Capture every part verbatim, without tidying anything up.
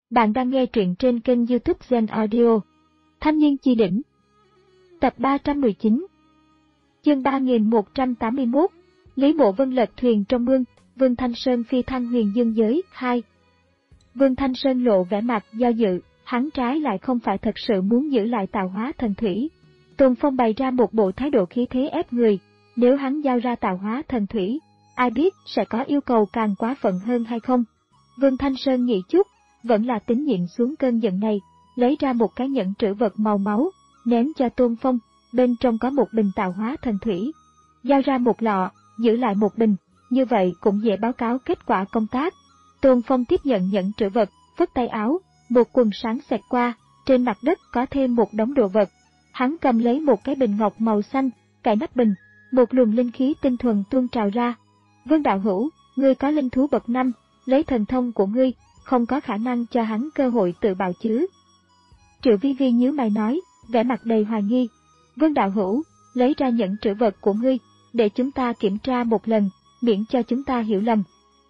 Bạn đang nghe truyện trên kênh YouTube Zen Audio. Thanh niên chi đỉnh. Tập ba trăm mười chín. Chương ba nghìn một trăm tám mươi mốt. Lý Mộ Vân lật thuyền trong mương, Vương Thanh Sơn phi thăng huyền dương giới hai. Vương Thanh Sơn lộ vẻ mặt do dự, hắn trái lại không phải thật sự muốn giữ lại tạo hóa thần thủy. Tôn Phong bày ra một bộ thái độ khí thế ép người, nếu hắn giao ra tạo hóa thần thủy, ai biết sẽ có yêu cầu càng quá phận hơn hay không. Vương Thanh Sơn nghĩ chút, vẫn là tín nhiệm xuống cơn giận này, lấy ra một cái nhẫn trữ vật màu máu, ném cho Tôn Phong, bên trong có một bình tạo hóa thần thủy. Giao ra một lọ, giữ lại một bình, như vậy cũng dễ báo cáo kết quả công tác. Tôn Phong tiếp nhận nhẫn trữ vật, phất tay áo, một quần sáng xẹt qua, trên mặt đất có thêm một đống đồ vật. Hắn cầm lấy một cái bình ngọc màu xanh, cài nắp bình, một luồng linh khí tinh thuần tuôn trào ra. Vương đạo hữu, ngươi có linh thú bậc năm, lấy thần thông của ngươi, không có khả năng cho hắn cơ hội tự bào chứ. Triệu Vi Vi nhíu mày nói, vẻ mặt đầy hoài nghi. Vương đạo hữu, lấy ra nhẫn trữ vật của ngươi, để chúng ta kiểm tra một lần, miễn cho chúng ta hiểu lầm.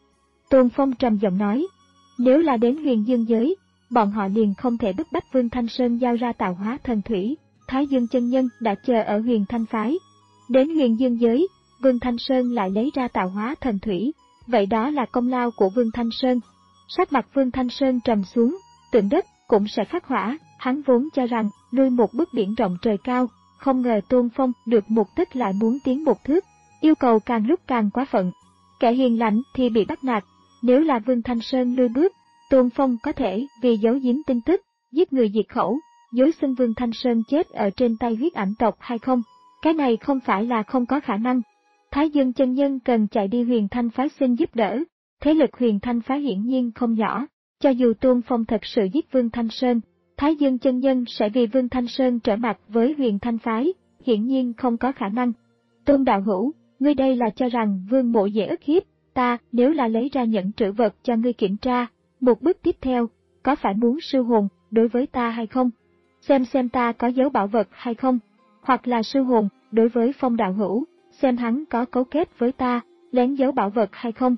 Tôn Phong trầm giọng nói, nếu là đến huyền dương giới, bọn họ liền không thể bức bách Vương Thanh Sơn giao ra tạo hóa thần thủy. Thái Dương chân nhân đã chờ ở huyền thanh phái. Đến huyền dương giới, Vương Thanh Sơn lại lấy ra tạo hóa thần thủy, vậy đó là công lao của Vương Thanh Sơn. Sắc mặt Vương Thanh Sơn trầm xuống, tượng đất cũng sẽ khắc hỏa, hắn vốn cho rằng lui một bước biển rộng trời cao, không ngờ Tôn Phong được một tức lại muốn tiến một thước, yêu cầu càng lúc càng quá phận. Kẻ hiền lành thì bị bắt nạt, nếu là Vương Thanh Sơn lui bước, Tôn Phong có thể vì giấu giếm tin tức, giết người diệt khẩu, dối xưng Vương Thanh Sơn chết ở trên tay huyết ảnh tộc hay không? Cái này không phải là không có khả năng. Thái Dương chân nhân cần chạy đi huyền thanh phái xin giúp đỡ. Thế lực huyền thanh phái hiển nhiên không nhỏ, cho dù Tôn Phong thật sự giết Vương Thanh Sơn, Thái Dương chân nhân sẽ vì Vương Thanh Sơn trở mặt với huyền thanh phái, hiển nhiên không có khả năng. Tôn đạo hữu, ngươi đây là cho rằng Vương Mộ dễ ức hiếp, ta nếu là lấy ra nhẫn trữ vật cho ngươi kiểm tra, một bước tiếp theo, có phải muốn sư hồn đối với ta hay không? Xem xem ta có giấu bảo vật hay không? Hoặc là sư hồn đối với Phong đạo hữu, xem hắn có cấu kết với ta, lén giấu bảo vật hay không?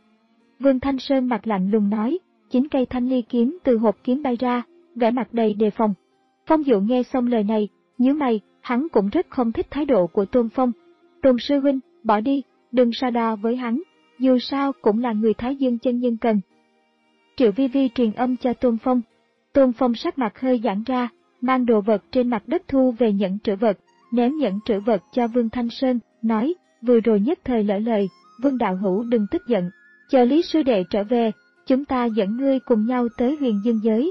Vương Thanh Sơn mặt lạnh lùng nói, chín cây thanh ly kiếm từ hộp kiếm bay ra, vẻ mặt đầy đề phòng. Phong Dụ nghe xong lời này, nhíu mày, hắn cũng rất không thích thái độ của Tôn Phong. Tôn sư huynh, bỏ đi, đừng so đo với hắn, dù sao cũng là người Thái Dương chân nhân cần. Triệu Vi Vi truyền âm cho Tôn Phong. Tôn Phong sắc mặt hơi giãn ra, mang đồ vật trên mặt đất thu về nhẫn trữ vật, ném nhẫn trữ vật cho Vương Thanh Sơn, nói, vừa rồi nhất thời lỡ lời, Vương đạo hữu đừng tức giận. Chờ Lý sư đệ trở về, chúng ta dẫn ngươi cùng nhau tới huyền dương giới.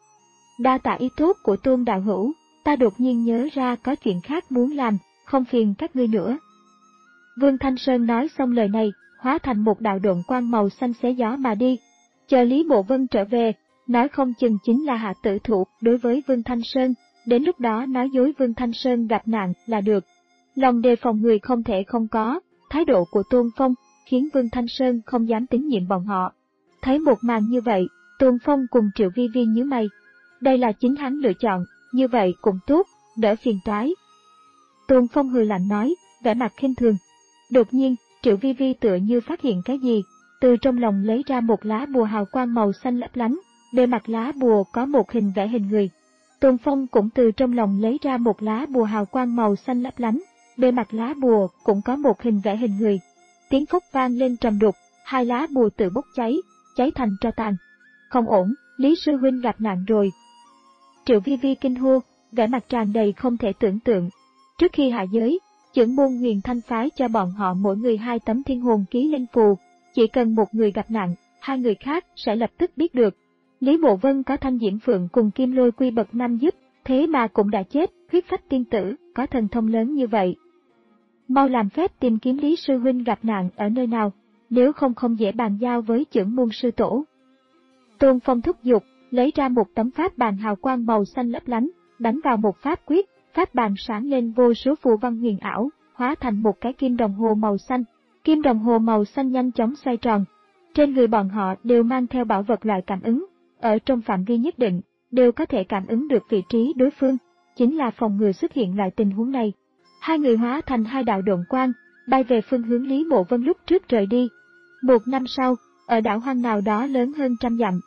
Đa tạ ý tốt của Tôn đạo hữu, ta đột nhiên nhớ ra có chuyện khác muốn làm, không phiền các ngươi nữa. Vương Thanh Sơn nói xong lời này, hóa thành một đạo độn quang màu xanh xé gió mà đi. Chờ Lý Mộ Vân trở về, nói không chừng chính là hạ tử thụ đối với Vương Thanh Sơn, đến lúc đó nói dối Vương Thanh Sơn gặp nạn là được. Lòng đề phòng người không thể không có, thái độ của Tôn Phong khiến Vương Thanh Sơn không dám tín nhiệm bọn họ. Thấy một màn như vậy, Tôn Phong cùng Triệu Vi Vi nhíu mày. Đây là chính hắn lựa chọn, như vậy cũng tốt, đỡ phiền toái. Tôn Phong hừ lạnh nói, vẻ mặt khinh thường. Đột nhiên, Triệu Vi Vi tựa như phát hiện cái gì, từ trong lòng lấy ra một lá bùa hào quang màu xanh lấp lánh, bề mặt lá bùa có một hình vẽ hình người. Tôn Phong cũng từ trong lòng lấy ra một lá bùa hào quang màu xanh lấp lánh, bề mặt lá bùa cũng có một hình vẽ hình người. Tiếng phốc vang lên trầm đục, hai lá bùa tự bốc cháy, cháy thành tro tàn. Không ổn, Lý sư huynh gặp nạn rồi. Triệu Vi Vi kinh hô, vẻ mặt tràn đầy không thể tưởng tượng. Trước khi hạ giới, chưởng môn huyền thanh phái cho bọn họ mỗi người hai tấm thiên hồn ký linh phù, chỉ cần một người gặp nạn, hai người khác sẽ lập tức biết được. Lý Mộ Vân có Thanh Diễm Phượng cùng Kim Lôi Quy bậc năm giúp, thế mà cũng đã chết, huyết phách tiên tử, có thần thông lớn như vậy. Mau làm phép tìm kiếm Lý sư huynh gặp nạn ở nơi nào, nếu không không dễ bàn giao với chưởng môn sư tổ. Tôn Phong thúc giục, lấy ra một tấm pháp bàn hào quang màu xanh lấp lánh, đánh vào một pháp quyết, pháp bàn sáng lên vô số phù văn huyền ảo, hóa thành một cái kim đồng hồ màu xanh. Kim đồng hồ màu xanh nhanh chóng xoay tròn. Trên người bọn họ đều mang theo bảo vật loại cảm ứng, ở trong phạm vi nhất định, đều có thể cảm ứng được vị trí đối phương, chính là phòng ngừa xuất hiện loại tình huống này. Hai người hóa thành hai đạo độn quang, bay về phương hướng Lý Mộ Vân lúc trước rời đi. Một năm sau, ở đảo hoang nào đó lớn hơn trăm dặm,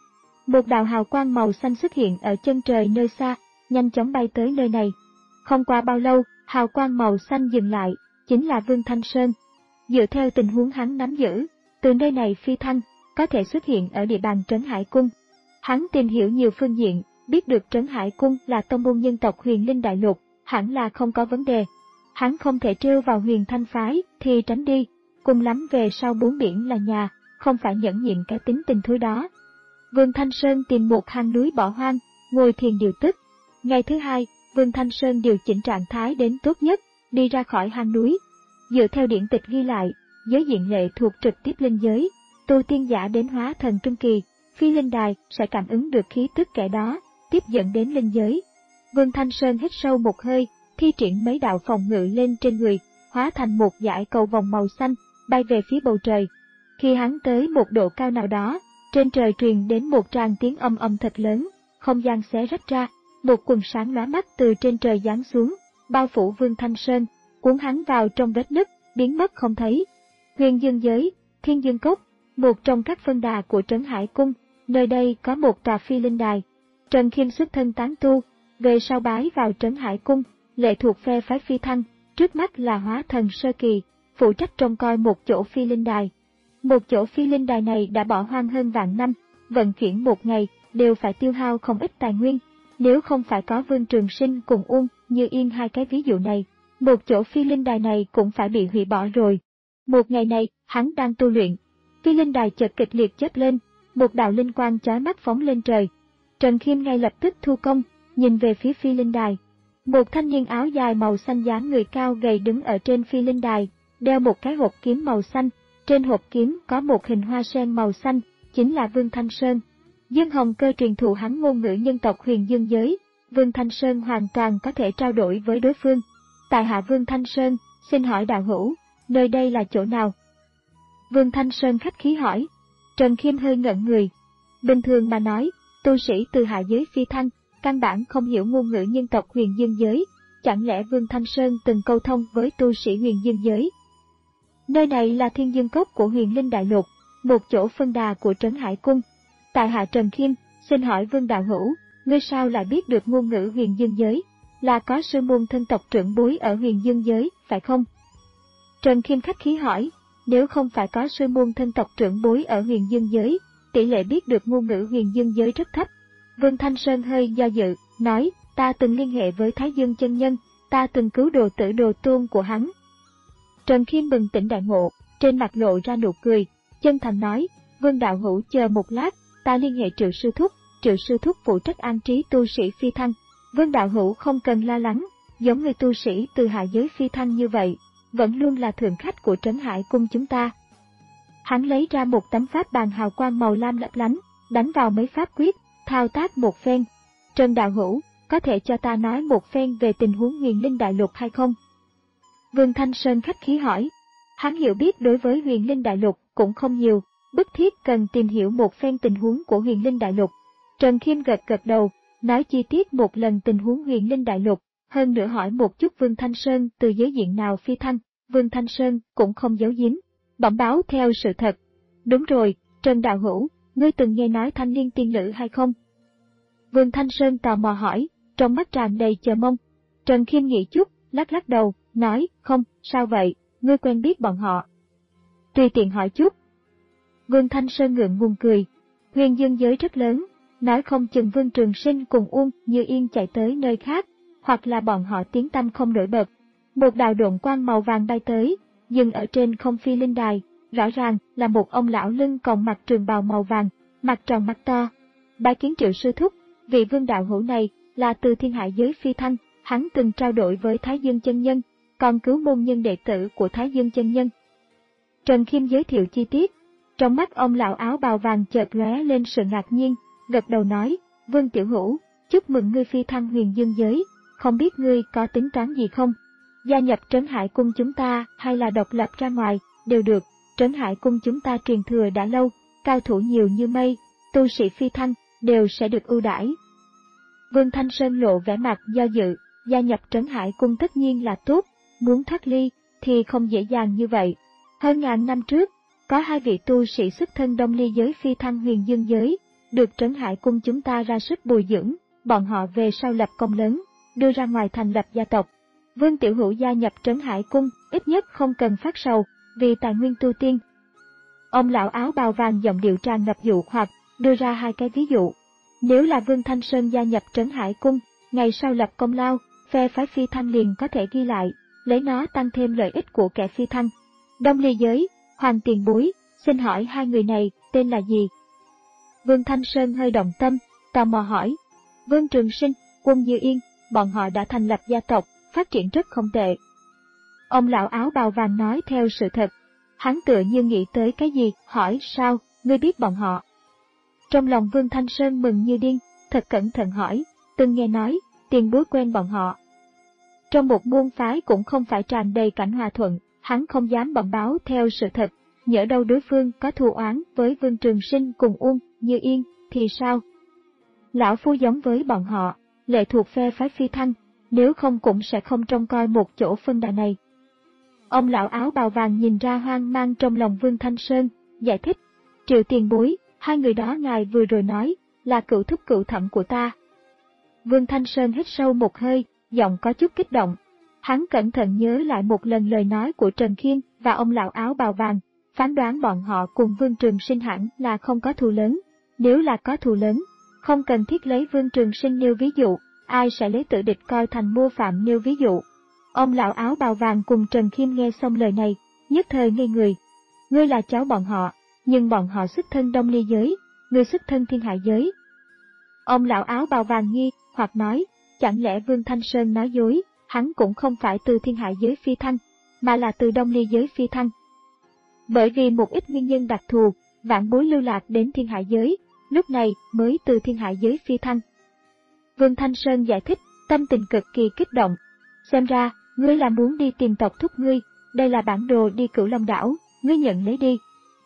Một đạo hào quang màu xanh xuất hiện ở chân trời nơi xa, nhanh chóng bay tới nơi này. Không qua bao lâu, hào quang màu xanh dừng lại, chính là Vương Thanh Sơn. Dựa theo tình huống hắn nắm giữ, từ nơi này phi thăng, có thể xuất hiện ở địa bàn Trấn Hải Cung. Hắn tìm hiểu nhiều phương diện, biết được Trấn Hải Cung là tông môn nhân tộc Huyền Linh Đại Lục, hẳn là không có vấn đề. Hắn không thể trêu vào Huyền Thanh phái thì tránh đi, cùng lắm về sau bốn biển là nhà, không phải nhẫn nhịn cái tính tình thối đó. Vương Thanh Sơn tìm một hang núi bỏ hoang, ngồi thiền điều tức. Ngày thứ hai, Vương Thanh Sơn điều chỉnh trạng thái đến tốt nhất, đi ra khỏi hang núi. Dựa theo điển tịch ghi lại, giới diện lệ thuộc trực tiếp linh giới, tu tiên giả đến hóa thần trung kỳ, phi linh đài sẽ cảm ứng được khí tức kẻ đó, tiếp dẫn đến linh giới. Vương Thanh Sơn hít sâu một hơi, thi triển mấy đạo phòng ngự lên trên người, hóa thành một dải cầu vòng màu xanh, bay về phía bầu trời. Khi hắn tới một độ cao nào đó, trên trời truyền đến một tràng tiếng âm âm thật lớn, không gian xé rách ra, một quần sáng lóa mắt từ trên trời giáng xuống, bao phủ Vương Thanh Sơn, cuốn hắn vào trong vết nứt, biến mất không thấy. Huyền Dương giới, Thiên Dương Cốc, một trong các phân đà của Trấn Hải Cung, nơi đây có một tòa phi linh đài. Trần Khiêm xuất thân tán tu, về sau bái vào Trấn Hải Cung, lệ thuộc phe phái phi thăng, trước mắt là hóa thần sơ kỳ, phụ trách trông coi một chỗ phi linh đài. Một chỗ phi linh đài này đã bỏ hoang hơn vạn năm, vận chuyển một ngày đều phải tiêu hao không ít tài nguyên. Nếu không phải có Vương Trường Sinh cùng Uông Như Yên hai cái ví dụ này, một chỗ phi linh đài này cũng phải bị hủy bỏ rồi. Một ngày này, hắn đang tu luyện, phi linh đài chợt kịch liệt chớp lên, một đạo linh quang chói mắt phóng lên trời. Trần Khiêm ngay lập tức thu công, nhìn về phía phi linh đài. Một thanh niên áo dài màu xanh dáng người cao gầy đứng ở trên phi linh đài, đeo một cái hộp kiếm màu xanh, trên hộp kiếm có một hình hoa sen màu xanh, chính là Vương Thanh Sơn. Dương Hồng Cơ truyền thụ hắn ngôn ngữ nhân tộc Huyền Dương giới, Vương Thanh Sơn hoàn toàn có thể trao đổi với đối phương. Tại hạ Vương Thanh Sơn, xin hỏi đạo hữu, nơi đây là chỗ nào? Vương Thanh Sơn khách khí hỏi. Trần Khiêm hơi ngẩn người. Bình thường mà nói, tu sĩ từ hạ giới phi thăng, căn bản không hiểu ngôn ngữ nhân tộc Huyền Dương giới, chẳng lẽ Vương Thanh Sơn từng câu thông với tu sĩ Huyền Dương giới? Nơi này là Thiên Dương Cốc của Huyền Linh Đại Lục, một chỗ phân đà của Trấn Hải Cung. Tại hạ Trần Khiêm, xin hỏi Vương đạo hữu, ngươi sao lại biết được ngôn ngữ Huyền Dương giới? Là có sư môn thân tộc trưởng bối ở Huyền Dương giới, phải không? Trần Khiêm khách khí hỏi, nếu không phải có sư môn thân tộc trưởng bối ở Huyền Dương giới, tỷ lệ biết được ngôn ngữ Huyền Dương giới rất thấp. Vương Thanh Sơn hơi do dự, nói, ta từng liên hệ với Thái Dương chân nhân, ta từng cứu đồ tử đồ tôn của hắn. Trần Khiêm bừng tỉnh đại ngộ, trên mặt lộ ra nụ cười, chân thành nói, Vương đạo hữu chờ một lát, ta liên hệ Triệu sư thúc, Triệu sư thúc phụ trách an trí tu sĩ phi thăng. Vương đạo hữu không cần lo lắng, giống người tu sĩ từ hạ giới phi thăng như vậy, vẫn luôn là thượng khách của Trấn Hải Cung chúng ta. Hắn lấy ra một tấm pháp bàn hào quang màu lam lấp lánh, đánh vào mấy pháp quyết, thao tác một phen. Trần đạo hữu, có thể cho ta nói một phen về tình huống Huyền Linh Đại Lục hay không? Vương Thanh Sơn khách khí hỏi. Hắn hiểu biết đối với Huyền Linh Đại Lục cũng không nhiều, bức thiết cần tìm hiểu một phen tình huống của Huyền Linh Đại Lục. Trần Khiêm gật gật đầu, nói chi tiết một lần tình huống Huyền Linh Đại Lục, hơn nữa hỏi một chút Vương Thanh Sơn từ giới diện nào phi thăng. Vương Thanh Sơn cũng không giấu giếm, bẩm báo theo sự thật. Đúng rồi, Trần đạo hữu, ngươi từng nghe nói thanh niên tiên nữ hay không? Vương Thanh Sơn tò mò hỏi, trong mắt tràn đầy chờ mong. Trần Khiêm nghĩ chút, lắc lắc đầu, nói, không, sao vậy, ngươi quen biết bọn họ? Tùy tiện hỏi chút. Vương Thanh Sơn ngượng ngùng cười, Huyền Dương giới rất lớn, nói không chừng Vương Trường Sinh cùng Uông Như Yên chạy tới nơi khác, hoặc là bọn họ tiếng tăm không nổi bật. Một đạo độn quang màu vàng bay tới, dừng ở trên không phi linh đài, rõ ràng là một ông lão lưng còng mặc trường bào màu vàng, mặt tròn mắt to. Bái kiến Triệu sư thúc, vị Vương đạo hữu này là từ thiên hạ giới phi thăng, hắn từng trao đổi với Thái Dương chân nhân, còn cứu môn nhân đệ tử của Thái Dương chân nhân. Trần Khiêm giới thiệu chi tiết, trong mắt ông lão áo bào vàng chợt lóe lên sự ngạc nhiên, gật đầu nói, Vương tiểu hữu, chúc mừng ngươi phi thăng Huyền Dương giới, không biết ngươi có tính toán gì không? Gia nhập Trấn Hải Cung chúng ta hay là độc lập ra ngoài, đều được, Trấn Hải Cung chúng ta truyền thừa đã lâu, cao thủ nhiều như mây, tu sĩ phi thăng đều sẽ được ưu đãi. Vương Thanh Sơn lộ vẻ mặt do dự, gia nhập Trấn Hải Cung tất nhiên là tốt, muốn thoát ly thì không dễ dàng như vậy. Hơn ngàn năm trước, có hai vị tu sĩ xuất thân Đông Ly giới phi thăng Huyền Dương giới, được Trấn Hải Cung chúng ta ra sức bồi dưỡng, bọn họ về sau lập công lớn, đưa ra ngoài thành lập gia tộc. Vương Tiểu Hữu gia nhập Trấn Hải Cung, ít nhất không cần phát sầu, vì tài nguyên tu tiên. Ông lão áo bào vàng giọng điệu tràn ngập dụ hoặc, đưa ra hai cái ví dụ. Nếu là Vương Thanh Sơn gia nhập Trấn Hải Cung, ngày sau lập công lao, phe phái phi thăng liền có thể ghi lại, lấy nó tăng thêm lợi ích của kẻ phi thăng. Đông Ly Giới, Hoàng tiền bối, xin hỏi hai người này tên là gì? Vương Thanh Sơn hơi động tâm, tò mò hỏi. Vương Trường Sinh, Quân Dư Yên, bọn họ đã thành lập gia tộc, phát triển rất không tệ. Ông lão áo bào vàng nói theo sự thật. Hắn tựa như nghĩ tới cái gì, hỏi sao, ngươi biết bọn họ? Trong lòng Vương Thanh Sơn mừng như điên, thật cẩn thận hỏi, từng nghe nói, tiền bối quen bọn họ. Trong một môn phái cũng không phải tràn đầy cảnh hòa thuận, hắn không dám bẩm báo theo sự thật, nhỡ đâu đối phương có thù oán với Vương Trường Sinh cùng Uông Như Yên, thì sao? Lão phu giống với bọn họ, lệ thuộc phe phái phi thăng, nếu không cũng sẽ không trông coi một chỗ phân đà này. Ông lão áo bào vàng nhìn ra hoang mang trong lòng Vương Thanh Sơn, giải thích, Triệu tiền bối, hai người đó ngài vừa rồi nói, là cựu thúc cựu thẩm của ta. Vương Thanh Sơn hít sâu một hơi, giọng có chút kích động. Hắn cẩn thận nhớ lại một lần lời nói của Trần Khiên và ông lão áo bào vàng, phán đoán bọn họ cùng Vương Trường Sinh hẳn là không có thù lớn. Nếu là có thù lớn, không cần thiết lấy Vương Trường Sinh nêu ví dụ, ai sẽ lấy tự địch coi thành mô phạm nêu ví dụ. Ông lão áo bào vàng cùng Trần Khiêm nghe xong lời này, nhất thời ngây người. Ngươi là cháu bọn họ, nhưng bọn họ xuất thân Đông Ly Giới, ngươi xuất thân Thiên Hải Giới. Ông lão áo bào vàng nghi, hoặc nói, chẳng lẽ Vương Thanh Sơn nói dối, hắn cũng không phải từ Thiên Hải Giới phi thăng, mà là từ Đông Ly Giới phi thăng. Bởi vì một ít nguyên nhân đặc thù, vãn bối lưu lạc đến Thiên Hải Giới, lúc này mới từ Thiên Hải Giới phi thăng. Vương Thanh Sơn giải thích, tâm tình cực kỳ kích động. Xem ra, ngươi là muốn đi tìm tộc thúc ngươi, đây là bản đồ đi Cửu Long đảo, ngươi nhận lấy đi.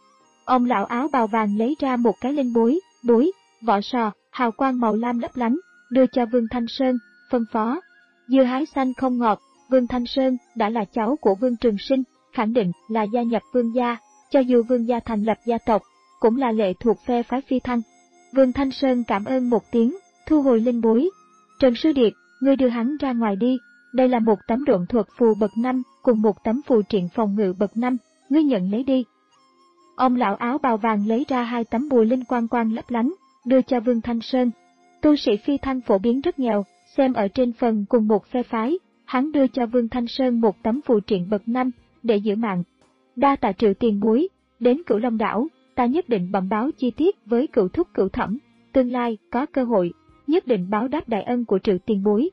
Ông lão áo bào vàng lấy ra một cái linh bối, bối, vỏ sò, hào quang màu lam lấp lánh, đưa cho Vương Thanh Sơn, phân phó. Dưa hái xanh không ngọt, Vương Thanh Sơn đã là cháu của Vương Trường Sinh, khẳng định là gia nhập Vương gia, cho dù Vương gia thành lập gia tộc, cũng là lệ thuộc phe phái phi thăng. Vương Thanh Sơn cảm ơn một tiếng, thu hồi linh bối. Trần Sư Điệt, ngươi đưa hắn ra ngoài đi, đây là một tấm độn thuật phù bậc năm cùng một tấm phù triện phòng ngự bậc năm, ngươi nhận lấy đi. Ông lão áo bào vàng lấy ra hai tấm bùa linh quang quang lấp lánh, đưa cho Vương Thanh Sơn. Tu sĩ phi thăng phổ biến rất nghèo, xem ở trên phần cùng một phe phái, hắn đưa cho Vương Thanh Sơn một tấm phù triện bậc năm, để giữ mạng. Đa tạ Triệu tiền bối, đến Cửu Long đảo, ta nhất định bẩm báo chi tiết với cựu thúc cựu thẩm, tương lai có cơ hội, nhất định báo đáp đại ân của Triệu tiền bối.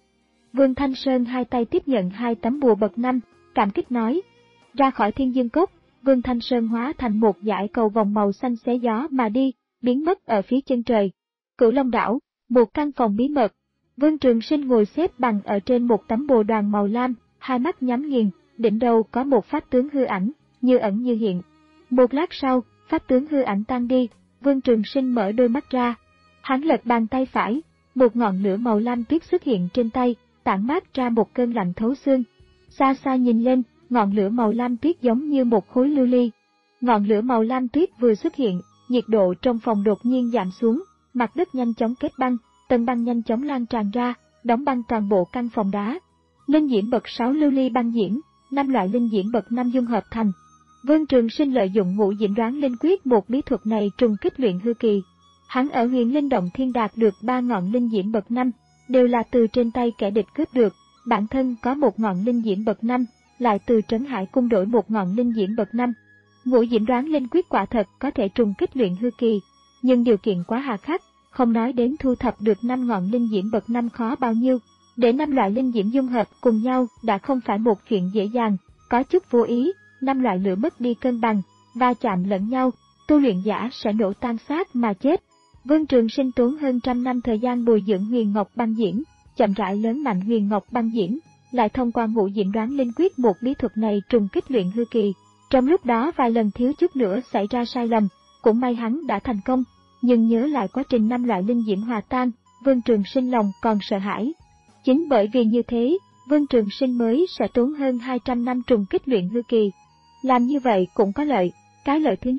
Vương Thanh Sơn hai tay tiếp nhận hai tấm bùa bậc năm, cảm kích nói. Ra khỏi Thiên Dương Cốc, Vương Thanh Sơn hóa thành một dải cầu vòng màu xanh xé gió mà đi, biến mất ở phía chân trời. Cửu Long đảo, một căn phòng bí mật. Vương Trường Sinh ngồi xếp bằng ở trên một tấm bồ đoàn màu lam, hai mắt nhắm nghiền, đỉnh đầu có một pháp tướng hư ảnh, như ẩn như hiện. Một lát sau, pháp tướng hư ảnh tan đi, Vương Trường Sinh mở đôi mắt ra. Hắn lật bàn tay phải, một ngọn lửa màu lam tuyết xuất hiện trên tay, tản mát ra một cơn lạnh thấu xương. Xa xa nhìn lên, ngọn lửa màu lam tuyết giống như một khối lưu ly. Ngọn lửa màu lam tuyết vừa xuất hiện, nhiệt độ trong phòng đột nhiên giảm xuống, mặt đất nhanh chóng kết băng, tầng băng nhanh chóng lan tràn ra, đóng băng toàn bộ căn phòng đá. Linh diễm bậc sáu lưu ly băng diễm, năm loại linh diễm bậc năm dung hợp thành. Vương Trường Sinh lợi dụng ngũ diễm đoán linh quyết một bí thuật này trùng kích luyện hư kỳ. Hắn ở Huyền Linh Động Thiên đạt được ba ngọn linh diễm bậc năm, đều là từ trên tay kẻ địch cướp được, bản thân có một ngọn linh diễm bậc năm, lại từ Trấn Hải Cung đổi một ngọn linh diễm bậc năm. Ngũ diễm đoán linh quyết quả thật có thể trùng kích luyện hư kỳ, nhưng điều kiện quá hà khắc, không nói đến thu thập được năm ngọn linh diễm bậc năm khó bao nhiêu. Để năm loại linh diễm dung hợp cùng nhau đã không phải một chuyện dễ dàng, có chút vô ý, năm loại lửa mất đi cân bằng, va chạm lẫn nhau, tu luyện giả sẽ nổ tan xác mà chết. Vương Trường Sinh tốn hơn trăm năm thời gian bồi dưỡng Huyền Ngọc Băng Diễm, chậm rãi lớn mạnh Huyền Ngọc Băng Diễm, lại thông qua ngũ diễm đoán linh quyết một bí thuật này trùng kích luyện hư kỳ. Trong lúc đó vài lần thiếu chút nữa xảy ra sai lầm, cũng may hắn đã thành công, nhưng nhớ lại quá trình năm loại linh diễm hòa tan, Vương Trường Sinh lòng còn sợ hãi. Chính bởi vì như thế, Vương Trường Sinh mới sẽ tốn hơn hai trăm năm trùng kích luyện hư kỳ. Làm như vậy cũng có lợi, cái lợi thứ nhất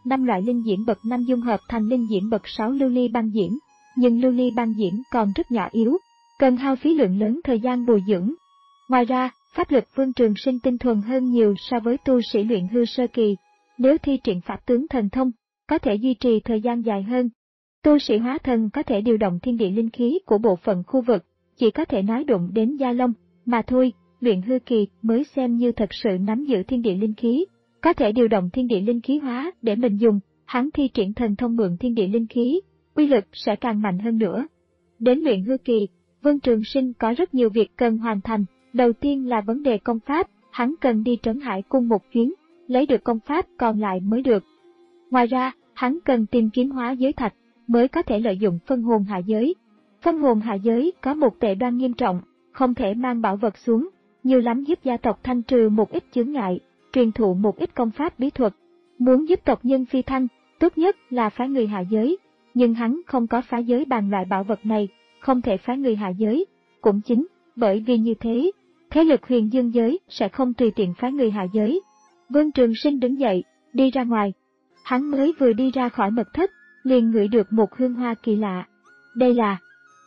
năm loại linh diễm bậc năm dung hợp thành linh diễm bậc sáu lưu ly băng diễm, nhưng lưu ly băng diễm còn rất nhỏ yếu, cần hao phí lượng lớn thời gian bồi dưỡng. Ngoài ra, pháp lực Vương Trường Sinh tinh thuần hơn nhiều so với tu sĩ luyện hư sơ kỳ, nếu thi triển pháp tướng thần thông, có thể duy trì thời gian dài hơn. Tu sĩ hóa thần có thể điều động thiên địa linh khí của bộ phận khu vực, chỉ có thể nói đụng đến da lông, mà thôi, luyện hư kỳ mới xem như thật sự nắm giữ thiên địa linh khí, có thể điều động thiên địa linh khí hóa để mình dùng, hắn thi triển thần thông mượn thiên địa linh khí, uy lực sẽ càng mạnh hơn nữa. Đến luyện hư kỳ, Vương Trường Sinh có rất nhiều việc cần hoàn thành, đầu tiên là vấn đề công pháp, hắn cần đi Trấn Hải Cung một chuyến, lấy được công pháp còn lại mới được. Ngoài ra, hắn cần tìm kiếm hóa giới thạch, mới có thể lợi dụng phân hồn hạ giới. Phân hồn hạ giới có một tệ đoan nghiêm trọng, không thể mang bảo vật xuống, nhiều lắm giúp gia tộc thanh trừ một ít chướng ngại, truyền thụ một ít công pháp bí thuật. Muốn giúp tộc nhân phi thăng, tốt nhất là phái người hạ giới, nhưng hắn không có phái giới bàn loại bảo vật này, không thể phái người hạ giới. Cũng chính bởi vì như thế, thế lực Huyền Dương giới sẽ không tùy tiện phái người hạ giới. Vương Trường Sinh đứng dậy, đi ra ngoài. Hắn mới vừa đi ra khỏi mật thất, liền ngửi được một hương hoa kỳ lạ. Đây là...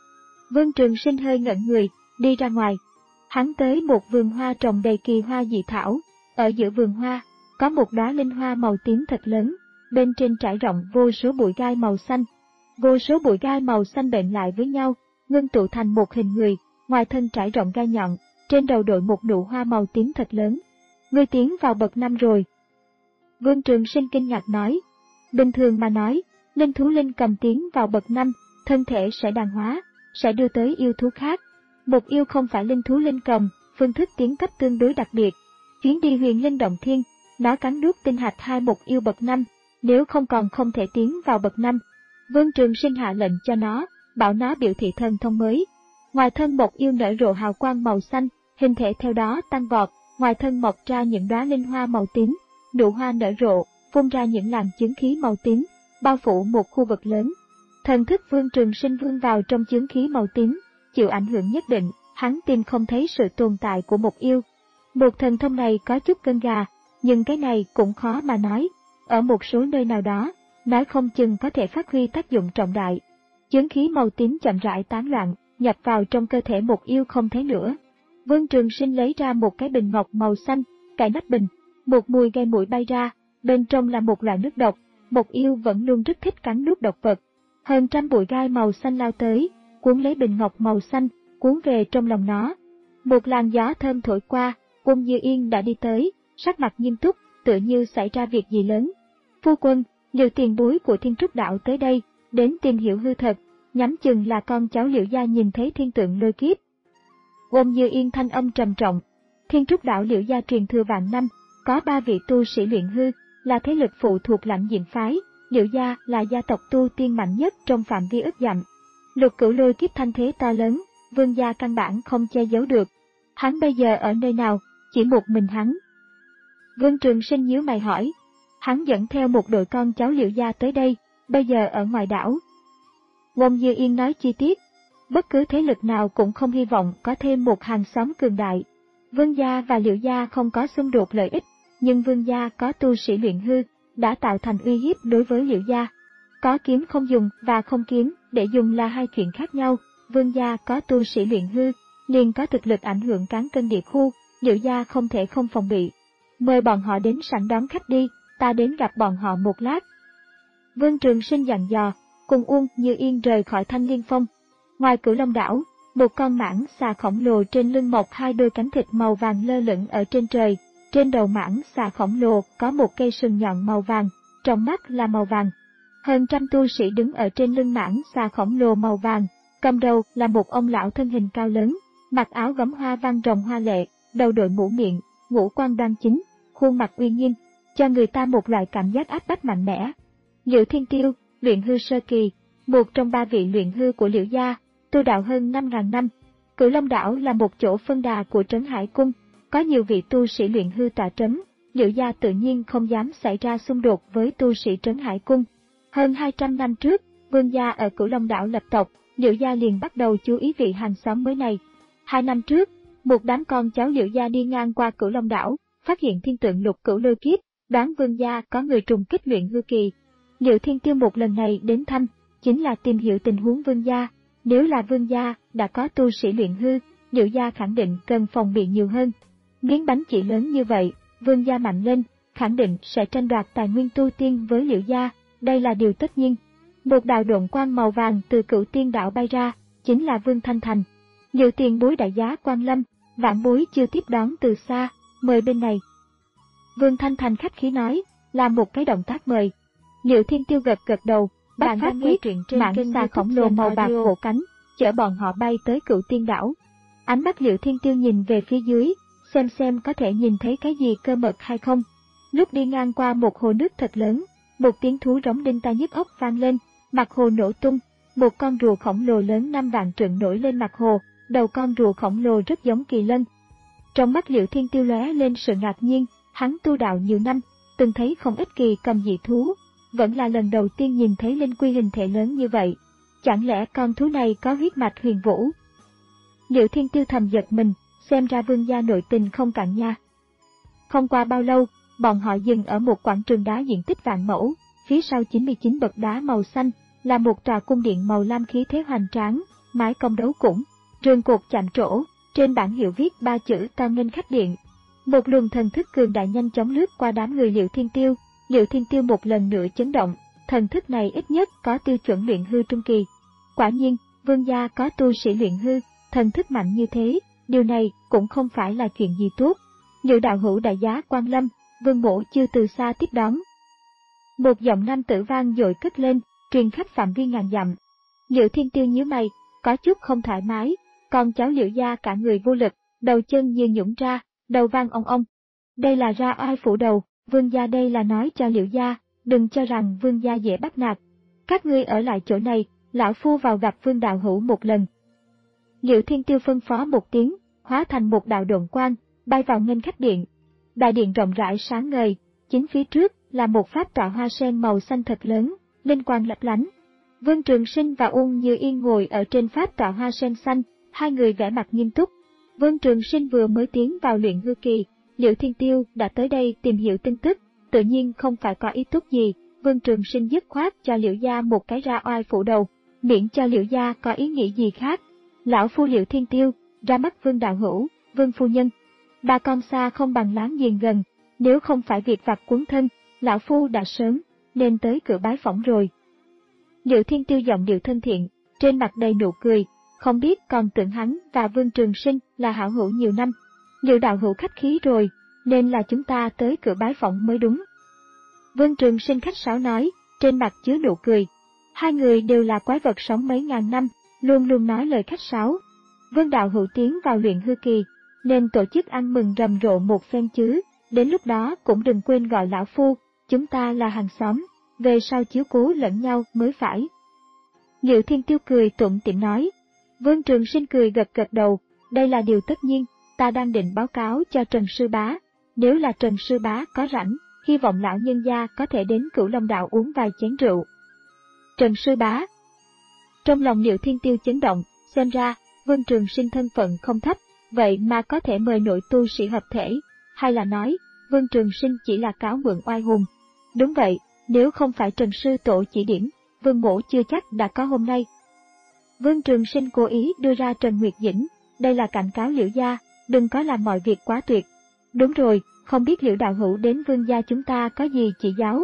Vương Trường Sinh hơi ngẩn người, đi ra ngoài. Hắn tới một vườn hoa trồng đầy kỳ hoa dị thảo. Ở giữa vườn hoa, có một đóa linh hoa màu tím thật lớn, bên trên trải rộng vô số bụi gai màu xanh. Vô số bụi gai màu xanh bệnh lại với nhau, ngưng tụ thành một hình người, ngoài thân trải rộng gai nhọn, trên đầu đội một nụ hoa màu tím thật lớn. Ngươi tiến vào bậc năm rồi. Vương Trường Sinh kinh ngạc nói. Bình thường mà nói, linh thú linh cầm tiến vào bậc năm, thân thể sẽ đàn hóa, sẽ đưa tới yêu thú khác. Một yêu không phải linh thú linh cầm, phương thức tiến cấp tương đối đặc biệt. Chuyến đi huyền linh động thiên, nó cắn nuốt tinh hạch hai một yêu bậc năm, nếu không còn không thể tiến vào bậc năm. Vương Trường Sinh hạ lệnh cho nó, bảo nó biểu thị thần thông mới. Ngoài thân một yêu nở rộ hào quang màu xanh, hình thể theo đó tăng vọt, ngoài thân mọc ra những đóa linh hoa màu tím, nụ hoa nở rộ, phun ra những làn chướng khí màu tím, bao phủ một khu vực lớn. Thần thức Vương Trường Sinh vươn vào trong chướng khí màu tím, chịu ảnh hưởng nhất định, hắn tìm không thấy sự tồn tại của một yêu. Một thần thông này có chút cân gà, nhưng cái này cũng khó mà nói. Ở một số nơi nào đó, nói không chừng có thể phát huy tác dụng trọng đại. Chướng khí màu tím chậm rãi tán loạn, nhập vào trong cơ thể một yêu không thấy nữa. Vương Trường Sinh lấy ra một cái bình ngọc màu xanh, cài nắp bình, một mùi gây mũi bay ra, bên trong là một loại nước độc. Một yêu vẫn luôn rất thích cắn nuốt độc vật. Hơn trăm bụi gai màu xanh lao tới, cuốn lấy bình ngọc màu xanh, cuốn về trong lòng nó. Một làn gió thơm thổi qua, Quân Như Yên đã đi tới, sắc mặt nghiêm túc, tựa như xảy ra việc gì lớn. Phu quân, Liêu tiền bối của Thiên Trúc Đạo tới đây, đến tìm hiểu hư thật, nhắm chừng là con cháu Liễu gia nhìn thấy thiên tượng lôi kiếp. Quân Như Yên thanh âm trầm trọng. Thiên Trúc Đạo Liễu gia truyền thừa vạn năm, có ba vị tu sĩ luyện hư, là thế lực phụ thuộc Lãnh Diệm phái. Liễu gia là gia tộc tu tiên mạnh nhất trong phạm vi ức dặm. Lục cửu lôi kiếp thanh thế to lớn, vương gia căn bản không che giấu được. Hắn bây giờ ở nơi nào? Chỉ một mình hắn. Vương Trường Sinh nhíu mày hỏi. Hắn dẫn theo một đội con cháu Liễu gia tới đây, bây giờ ở ngoài đảo. Quân Như Yên nói chi tiết. Bất cứ thế lực nào cũng không hy vọng có thêm một hàng xóm cường đại. Vương gia và Liễu gia không có xung đột lợi ích, nhưng vương gia có tu sĩ luyện hư, đã tạo thành uy hiếp đối với Liễu gia. Có kiếm không dùng và không kiếm để dùng là hai chuyện khác nhau. Vương gia có tu sĩ luyện hư, liền có thực lực ảnh hưởng cán cân địa khu, Liễu gia không thể không phòng bị. Mời bọn họ đến sảnh đón khách đi, ta đến gặp bọn họ một lát. Vương Trường Sinh dặn dò, cùng Uông Như Yên rời khỏi Thanh Liên Phong. Ngoài Cửu Long đảo, một con mãng xà khổng lồ trên lưng mọc hai đôi cánh thịt màu vàng lơ lửng ở trên trời. Trên đầu mãng xà khổng lồ có một cây sừng nhọn màu vàng, trong mắt là màu vàng. Hơn trăm tu sĩ đứng ở trên lưng mãng xà khổng lồ màu vàng, cầm đầu là một ông lão thân hình cao lớn, mặc áo gấm hoa văn rồng hoa lệ, đầu đội mũ miệng, ngũ quan đoan chính, khuôn mặt uy nghiêm, cho người ta một loại cảm giác áp bách mạnh mẽ. Liễu Thiên Tiêu, luyện hư sơ kỳ, một trong ba vị luyện hư của Liễu gia, tu đạo hơn năm ngàn năm. Cửu Long đảo là một chỗ phân đà của Trấn Hải Cung, có nhiều vị tu sĩ luyện hư tọa trấn, Liễu gia tự nhiên không dám xảy ra xung đột với tu sĩ Trấn Hải Cung. Hơn hai trăm năm trước, vương gia ở Cửu Long đảo lập tộc, Liễu gia liền bắt đầu chú ý vị hàng xóm mới này. Hai năm trước, một đám con cháu Liễu gia đi ngang qua Cửu Long đảo, phát hiện thiên tượng lục cửu lôi kiếp, đoán vương gia có người trùng kích luyện hư kỳ. Liệu Thiên Tiêu một lần này đến thăm, chính là tìm hiểu tình huống vương gia. Nếu là vương gia đã có tu sĩ luyện hư, Liễu gia khẳng định cần phòng bị nhiều hơn. Miếng bánh chỉ lớn như vậy, vương gia mạnh lên, khẳng định sẽ tranh đoạt tài nguyên tu tiên với Liễu gia, đây là điều tất nhiên. Một đạo độn quang màu vàng từ Cửu Tiên Đạo bay ra, chính là Vương Thanh Thành. Liệu tiền bối đại giá quan lâm, vãn bối chưa tiếp đón từ xa, mời bên này. Vương Thanh Thành khách khí nói, làm một cái động tác mời. Liệu Thiên Tiêu gật gật đầu, bách phát quyết, mạng xà khổng lồ màu bạc vỗ cánh, chở bọn họ bay tới Cửu Tiên Đảo. Ánh mắt Liệu Thiên Tiêu nhìn về phía dưới, xem xem có thể nhìn thấy cái gì cơ mật hay không. Lúc đi ngang qua một hồ nước thật lớn, một tiếng thú rống đinh tai nhức óc vang lên, mặt hồ nổ tung, một con rùa khổng lồ lớn năm vạn trượng nổi lên mặt hồ, đầu con rùa khổng lồ rất giống kỳ lân. Trong mắt Liễu Thiên Tiêu lóe lên sự ngạc nhiên, hắn tu đạo nhiều năm, từng thấy không ít kỳ cầm dị thú, vẫn là lần đầu tiên nhìn thấy linh quy hình thể lớn như vậy. Chẳng lẽ con thú này có huyết mạch huyền vũ? Liễu Thiên Tiêu thầm giật mình, xem ra vương gia nội tình không cạn nha. Không qua bao lâu, bọn họ dừng ở một quảng trường đá diện tích vạn mẫu, phía sau chín mươi chín bậc đá màu xanh là một tòa cung điện màu lam khí thế hoành tráng, mái cong đấu cũng, rường cột chạm trổ, trên bảng hiệu viết ba chữ "Cao nghênh khách điện". Một luồng thần thức cường đại nhanh chóng lướt qua đám người Liễu Thiên Tiêu, Liễu Thiên Tiêu một lần nữa chấn động, thần thức này ít nhất có tiêu chuẩn luyện hư trung kỳ. Quả nhiên, vương gia có tu sĩ luyện hư, thần thức mạnh như thế, điều này cũng không phải là chuyện gì tốt. Liễu đạo hữu đại giá quan lâm, vương mỗ chưa từ xa tiếp đón. Một giọng nam tử vang dội cất lên, truyền khắp phạm vi ngàn dặm. Liễu Thiên Tiêu nhíu mày, có chút không thoải mái, còn cháu Liễu gia cả người vô lực, đầu chân như nhũn ra, đầu vang ong ong. Đây là ra oai phủ đầu, vương gia đây là nói cho Liễu gia, đừng cho rằng vương gia dễ bắt nạt. Các ngươi ở lại chỗ này, lão phu vào gặp vương đạo hữu một lần. Liễu Thiên Tiêu phân phó một tiếng, hóa thành một đạo độn quang, bay vào nghênh khách điện. Đại điện rộng rãi sáng ngời, chính phía trước là một pháp tọa hoa sen màu xanh thật lớn, linh quang lấp lánh. Vương Trường Sinh và Uông Như Yên ngồi ở trên pháp tọa hoa sen xanh, hai người vẻ mặt nghiêm túc. Vương Trường Sinh vừa mới tiến vào luyện hư kỳ, Liễu Thiên Tiêu đã tới đây tìm hiểu tin tức, tự nhiên không phải có ý tốt gì. Vương Trường Sinh dứt khoát cho Liễu gia một cái ra oai phủ đầu, miễn cho Liễu gia có ý nghĩ gì khác. Lão phu Liễu Thiên Tiêu, ra mắt Vương đạo hữu, Vương phu nhân. Ba con xa không bằng láng giềng gần, nếu không phải việc vặt cuốn thân, lão phu đã sớm nên tới cửa bái phỏng rồi. Liễu Thiên Tiêu giọng điệu thân thiện, trên mặt đầy nụ cười, không biết còn tưởng hắn và Vương Trường Sinh là hảo hữu nhiều năm. Liễu đạo hữu khách khí rồi, nên là chúng ta tới cửa bái phỏng mới đúng. Vương Trường Sinh khách sáo nói, trên mặt chứa nụ cười. Hai người đều là quái vật sống mấy ngàn năm, luôn luôn nói lời khách sáo. Vương đạo hữu tiến vào luyện hư kỳ, nên tổ chức ăn mừng rầm rộ một phen chứ, đến lúc đó cũng đừng quên gọi lão phu, chúng ta là hàng xóm, về sau chiếu cố lẫn nhau mới phải. Liễu Thiên Tiêu cười tủm tỉm nói. Vương Trường Sinh cười gật gật đầu, đây là điều tất nhiên, ta đang định báo cáo cho Trần Sư Bá, nếu là Trần Sư Bá có rảnh, hy vọng lão nhân gia có thể đến Cửu Long Đạo uống vài chén rượu. Trần Sư Bá. Trong lòng Liễu Thiên Tiêu chấn động, xem ra, Vương Trường Sinh thân phận không thấp, vậy mà có thể mời nội tu sĩ hợp thể, hay là nói, Vương Trường Sinh chỉ là cáo mượn oai hùng. Đúng vậy, nếu không phải Trần Sư Tổ chỉ điểm, Vương mỗ chưa chắc đã có hôm nay. Vương Trường Sinh cố ý đưa ra Trần Nguyệt Dĩnh, đây là cảnh cáo Liễu gia, đừng có làm mọi việc quá tuyệt. Đúng rồi, không biết Liễu đạo hữu đến vương gia chúng ta có gì chỉ giáo?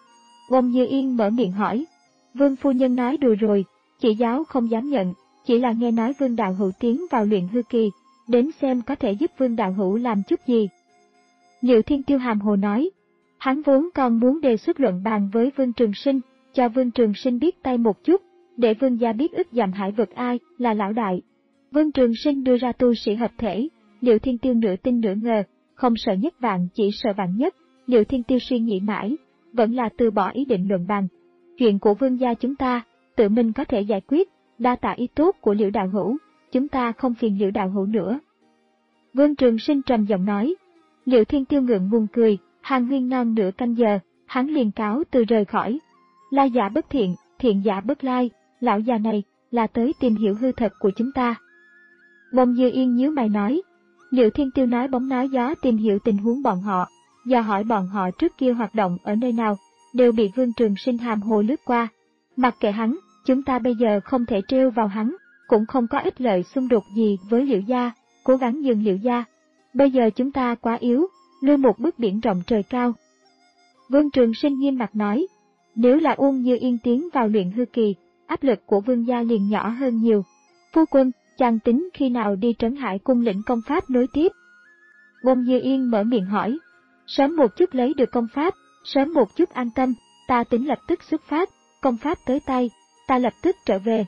Uông Như Yên mở miệng hỏi. Vương phu nhân nói đùa rồi, chỉ giáo không dám nhận, chỉ là nghe nói Vương đạo hữu tiến vào luyện hư kỳ, đến xem có thể giúp Vương đạo hữu làm chút gì. Liễu Thiên Tiêu hàm hồ nói, hắn vốn còn muốn đề xuất luận bàn với Vương Trường Sinh, cho Vương Trường Sinh biết tay một chút, để Vương gia biết ức dặm hải vực ai là lão đại. Vương Trường Sinh đưa ra tu sĩ hợp thể, Liễu Thiên Tiêu nửa tin nửa ngờ, không sợ nhất vạn chỉ sợ vạn nhất. Liễu Thiên Tiêu suy nghĩ mãi, vẫn là từ bỏ ý định luận bàn. Chuyện của Vương gia chúng ta, tự mình có thể giải quyết, đa tạ ý tốt của Liễu đạo hữu, chúng ta không phiền Liễu đạo hữu nữa. Vương Trường Sinh trầm giọng nói. Liễu Thiên Tiêu ngượng ngùng cười, hàn huyên non nửa canh giờ, hắn liền cáo từ rời khỏi. Lai giả bất thiện, thiện giả bất lai, lão già này là tới tìm hiểu hư thật của chúng ta. Bông Dư Yên nhíu mày nói. Liễu Thiên Tiêu nói bóng nói gió tìm hiểu tình huống bọn họ, dò hỏi bọn họ trước kia hoạt động ở nơi nào, đều bị Vương Trường Sinh hàm hồ lướt qua. Mặc kệ hắn, chúng ta bây giờ không thể trêu vào hắn, cũng không có ích lợi xung đột gì với Liễu gia, cố gắng dừng Liễu gia. Bây giờ chúng ta quá yếu, lui một bước biển rộng trời cao. Vương Trường Sinh nghiêm mặt nói, nếu là Uông Như Yên tiến vào luyện hư kỳ, áp lực của Vương gia liền nhỏ hơn nhiều. Phu quân, chàng tính khi nào đi Trấn Hải cung lĩnh công pháp nối tiếp? Uông Như Yên mở miệng hỏi, sớm một chút lấy được công pháp, sớm một chút an tâm, ta tính lập tức xuất phát, công pháp tới tay, ta lập tức trở về.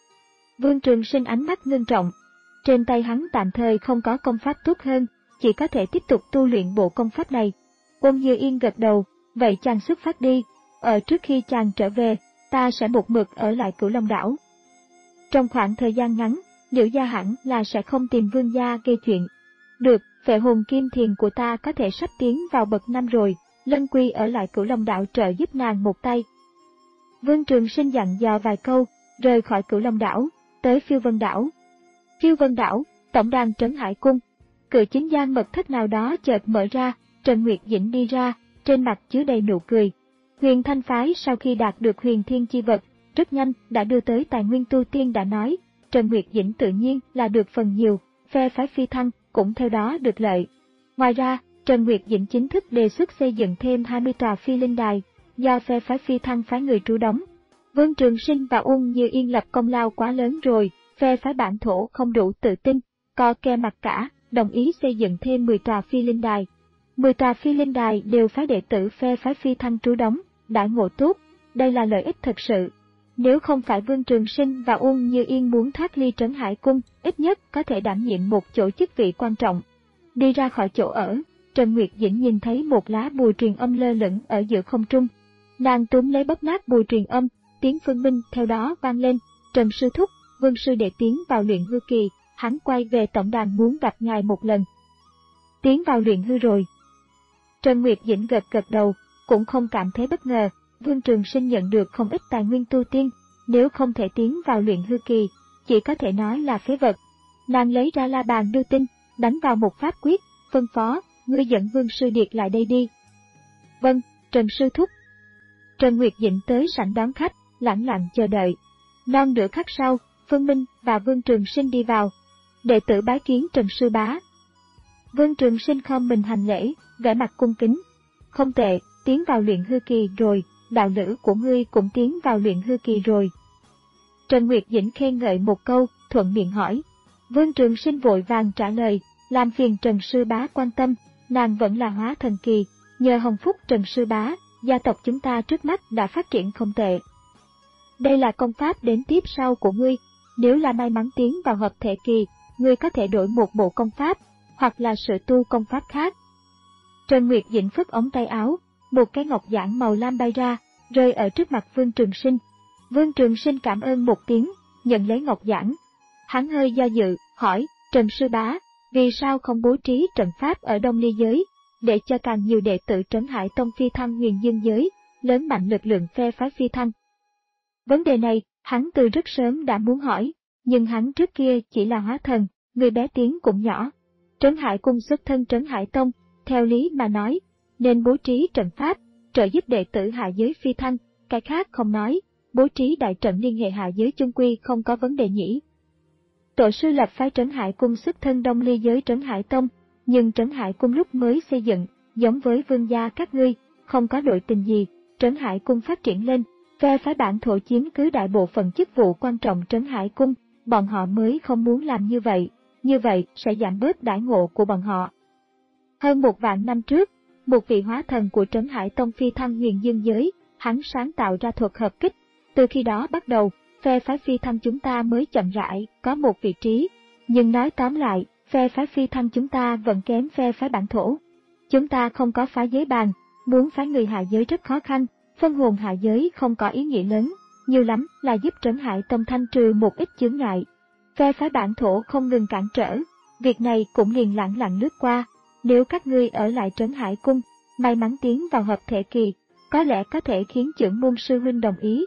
Vương Trường Sinh ánh mắt ngưng trọng, trên tay hắn tạm thời không có công pháp tốt hơn, chỉ có thể tiếp tục tu luyện bộ công pháp này. Uông Như Yên gật đầu, vậy chàng xuất phát đi, ở trước khi chàng trở về, ta sẽ một mực ở lại Cửu Long đảo. Trong khoảng thời gian ngắn, Liễu gia hẳn là sẽ không tìm Vương gia gây chuyện. Được, Phệ hồn kim thiền của ta có thể sắp tiến vào bậc năm rồi, Lân Quy ở lại Cửu Long đảo trợ giúp nàng một tay. Vương Trường Sinh dặn dò vài câu, rời khỏi Cửu Long đảo, tới Phiêu Vân đảo. Phiêu Vân đảo, tổng đàn Trấn Hải cung. Cửa chính gian mật thất nào đó chợt mở ra, Trần Nguyệt Dĩnh đi ra, trên mặt chứa đầy nụ cười. Huyền Thanh phái sau khi đạt được huyền thiên chi vật, rất nhanh đã đưa tới tài nguyên tu tiên đã nói, Trần Nguyệt Dĩnh tự nhiên là được phần nhiều, phe phái Phi Thăng cũng theo đó được lợi. Ngoài ra, Trần Nguyệt Dĩnh chính thức đề xuất xây dựng thêm hai mươi tòa phi linh đài, do phe phái Phi Thăng phái người trú đóng. Vương Trường Sinh và Uông Như Yên lập công lao quá lớn rồi, phe phái Bản Thổ không đủ tự tin, co ke mặt cả, đồng ý xây dựng thêm mười tòa phi linh đài. mười tòa phi linh đài đều phái đệ tử phe phái Phi Thăng trú đóng, đãi ngộ tốt, đây là lợi ích thật sự. Nếu không phải Vương Trường Sinh và Uông Như Yên muốn thoát ly Trấn Hải cung, ít nhất có thể đảm nhiệm một chỗ chức vị quan trọng. Đi ra khỏi chỗ ở, Trần Nguyệt Dĩnh nhìn thấy một lá bùa truyền âm lơ lửng ở giữa không trung. Nàng túm lấy bóp nát bùa truyền âm, tiếng phân minh theo đó vang lên, Trần sư thúc, Vương sư đệ tiến vào luyện hư kỳ, hắn quay về tổng đàn muốn gặp ngài một lần. Tiến vào luyện hư rồi. Trần Nguyệt Dĩnh gật gật đầu, cũng không cảm thấy bất ngờ, Vương Trường Sinh nhận được không ít tài nguyên tu tiên, nếu không thể tiến vào luyện hư kỳ, chỉ có thể nói là phế vật. Nàng lấy ra la bàn đưa tin, đánh vào một pháp quyết, phân phó, ngươi dẫn Vương sư điệt lại đây đi. Vâng, Trần sư thúc. Trần Nguyệt Dĩnh tới sảnh đón khách, lẳng lặng chờ đợi. Non nửa khắc sau, Phương Minh và Vương Trường Sinh đi vào. Đệ tử bái kiến Trần sư bá. Vương Trường Sinh khom mình hành lễ, vẻ mặt cung kính. Không tệ, tiến vào luyện hư kỳ rồi, đạo lữ của ngươi cũng tiến vào luyện hư kỳ rồi. Trần Nguyệt Dĩnh khen ngợi một câu, thuận miệng hỏi. Vương Trường Sinh vội vàng trả lời, làm phiền Trần sư bá quan tâm, nàng vẫn là hóa thần kỳ, nhờ hồng phúc Trần sư bá, gia tộc chúng ta trước mắt đã phát triển không tệ. Đây là công pháp đến tiếp sau của ngươi, nếu là may mắn tiến vào hợp thể kỳ, ngươi có thể đổi một bộ công pháp, hoặc là sự tu công pháp khác. Trần Nguyệt Dĩnh phất ống tay áo, một cái ngọc giản màu lam bay ra, rơi ở trước mặt Vương Trường Sinh. Vương Trường Sinh cảm ơn một tiếng, nhận lấy ngọc giản. Hắn hơi do dự, hỏi, Trần sư bá, vì sao không bố trí trận pháp ở Đông Ly giới, để cho càng nhiều đệ tử Trấn Hải Tông Phi Thăng Huyền Dương giới, lớn mạnh lực lượng phe phái Phi Thăng? Vấn đề này, hắn từ rất sớm đã muốn hỏi, nhưng hắn trước kia chỉ là hóa thần, người bé tiếng cũng nhỏ. Trấn Hải cung xuất thân Trấn Hải Tông, theo lý mà nói, nên bố trí trận pháp, trợ giúp đệ tử hạ giới Phi Thăng, cái khác không nói, bố trí đại trận liên hệ hạ giới chung quy không có vấn đề nhỉ. Tổ sư lập phái Trấn Hải cung xuất thân Đông Ly giới Trấn Hải Tông, nhưng Trấn Hải cung lúc mới xây dựng, giống với Vương gia các ngươi, không có nội tình gì, Trấn Hải cung phát triển lên, phe phái Bản Thổ chiếm cứ đại bộ phận chức vụ quan trọng Trấn Hải cung, bọn họ mới không muốn làm như vậy, như vậy sẽ giảm bớt đãi ngộ của bọn họ. Hơn một vạn năm trước, một vị hóa thần của Trấn Hải Tông Phi Thăng Huyền Dương giới, hắn sáng tạo ra thuật hợp kích, từ khi đó bắt đầu, phe phái Phi Thăng chúng ta mới chậm rãi có một vị trí, nhưng nói tóm lại, phe phái Phi Thăng chúng ta vẫn kém phe phái Bản Thổ. Chúng ta không có phá giới bàn, muốn phá người hạ giới rất khó khăn, phân hồn hạ giới không có ý nghĩa lớn, nhiều lắm là giúp Trấn Hải Tông thanh trừ một ít chướng ngại. Phe phái Bản Thổ không ngừng cản trở, việc này cũng liền lẳng lặng lướt qua. Nếu các ngươi ở lại Trấn Hải cung, may mắn tiến vào hợp thể kỳ, có lẽ có thể khiến trưởng môn sư huynh đồng ý.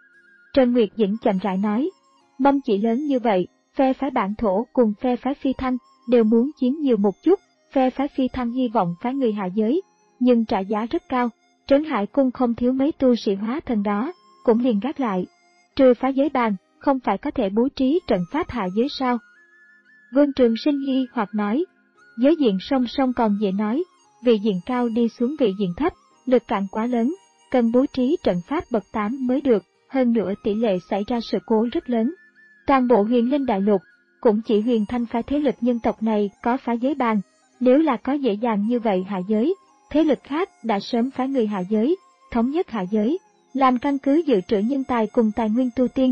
Trần Nguyệt Dĩnh chậm rãi nói, mong chỉ lớn như vậy, phe phái Bản Thổ cùng phe phái Phi Thăng đều muốn chiếm nhiều một chút, phe phái Phi Thăng hy vọng phái người hạ giới, nhưng trả giá rất cao. Trấn Hải Cung không thiếu mấy tu sĩ hóa thần đó, cũng liền gác lại. Trừ phá giới bàn, không phải có thể bố trí trận pháp hạ giới sao? Vương Trường Sinh nghi hoặc nói, giới diện song song còn dễ nói, vị diện cao đi xuống vị diện thấp, lực cản quá lớn, cần bố trí trận pháp bậc tám mới được, hơn nữa tỷ lệ xảy ra sự cố rất lớn. Toàn bộ Huyền Linh Đại Lục, cũng chỉ Huyền Thanh phái thế lực nhân tộc này có phá giới bàn, nếu là có dễ dàng như vậy hạ giới, thế lực khác đã sớm phái người hạ giới, thống nhất hạ giới, làm căn cứ dự trữ nhân tài cùng tài nguyên tu tiên.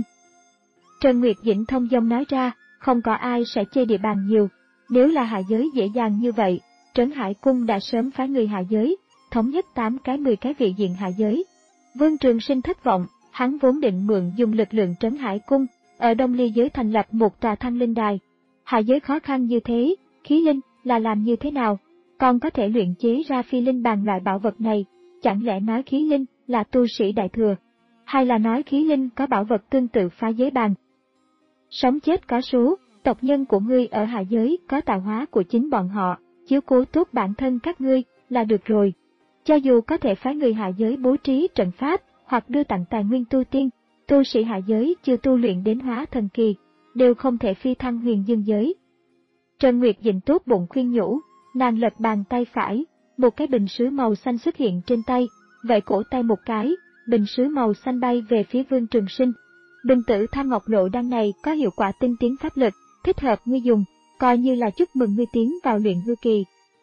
Trần Nguyệt Dĩnh thông dong nói ra, không có ai sẽ chê địa bàn nhiều, nếu là hạ giới dễ dàng như vậy, Trấn Hải Cung đã sớm phái người hạ giới, thống nhất tám cái mười cái vị diện hạ giới. Vương Trường Sinh thất vọng, hắn vốn định mượn dùng lực lượng Trấn Hải Cung, ở Đông Ly giới thành lập một tòa Thăng Linh Đài. Hạ giới khó khăn như thế, khí linh là làm như thế nào, còn có thể luyện chế ra phi linh bàn loại bảo vật này, chẳng lẽ nói khí linh là tu sĩ đại thừa, hay là nói khí linh có bảo vật tương tự phá giới bàn? Sống chết có số, tộc nhân của ngươi ở hạ giới có tạo hóa của chính bọn họ, chiếu cố tốt bản thân các ngươi là được rồi. Cho dù có thể phái người hạ giới bố trí trận pháp hoặc đưa tặng tài nguyên tu tiên, tu sĩ hạ giới chưa tu luyện đến hóa thần kỳ, đều không thể phi thăng huyền dương giới. Trần Nguyệt Dĩnh tốt bụng khuyên nhủ, nàng lật bàn tay phải, một cái bình sứ màu xanh xuất hiện trên tay, vậy cổ tay một cái, bình sứ màu xanh bay về phía Vương Trường Sinh. Bình tử Tham Ngọc Lộ đan này có hiệu quả tinh tiến pháp lực, thích hợp ngươi dùng, coi như là chúc mừng ngươi tiến vào luyện hư kỳ.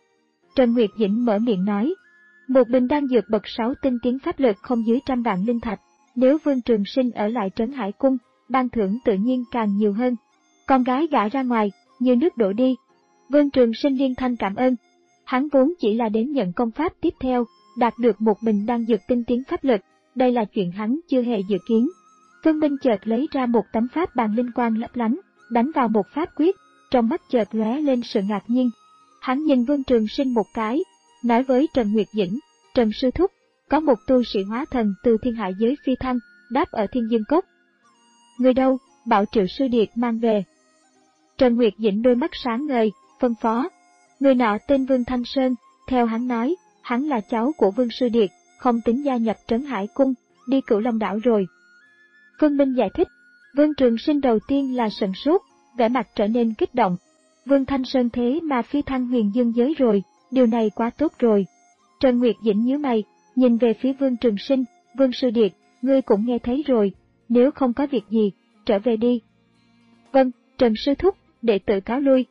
Trần Nguyệt Dĩnh mở miệng nói, một bình đan dược bậc sáu tinh tiến pháp lực không dưới trăm vạn linh thạch, nếu Vương Trường Sinh ở lại Trấn Hải Cung, ban thưởng tự nhiên càng nhiều hơn. Con gái gả ra ngoài, như nước đổ đi. Vương Trường Sinh liên thanh cảm ơn. Hắn vốn chỉ là đến nhận công pháp tiếp theo, đạt được một bình đan dược tinh tiến pháp lực, đây là chuyện hắn chưa hề dự kiến. Phương Minh chợt lấy ra một tấm pháp bàn linh quang lấp lánh, đánh vào một pháp quyết, trong mắt chợt lóe lên sự ngạc nhiên. Hắn nhìn Vương Trường Sinh một cái, nói với Trần Nguyệt Dĩnh, Trần Sư Thúc, có một tu sĩ hóa thần từ thiên hạ giới phi thăng, đáp ở Thiên Dương Cốc. Người đâu, bảo Triệu Sư Điệt mang về. Trần Nguyệt Dĩnh đôi mắt sáng ngời, phân phó. Người nọ tên Vương Thanh Sơn, theo hắn nói, hắn là cháu của Vương Sư Điệt, không tính gia nhập Trấn Hải Cung, đi Cửu Long Đảo rồi. Phương Minh giải thích, Vương Trường Sinh đầu tiên là sửng sốt, vẻ mặt trở nên kích động. Vương Thanh Sơn thế mà phi thăng huyền dương giới rồi, điều này quá tốt rồi. Trần Nguyệt Dĩnh nhíu mày, nhìn về phía Vương Trường Sinh, Vương Sư Điệt, ngươi cũng nghe thấy rồi, nếu không có việc gì, trở về đi. Vâng, Trần Sư Thúc, đệ tử cáo lui.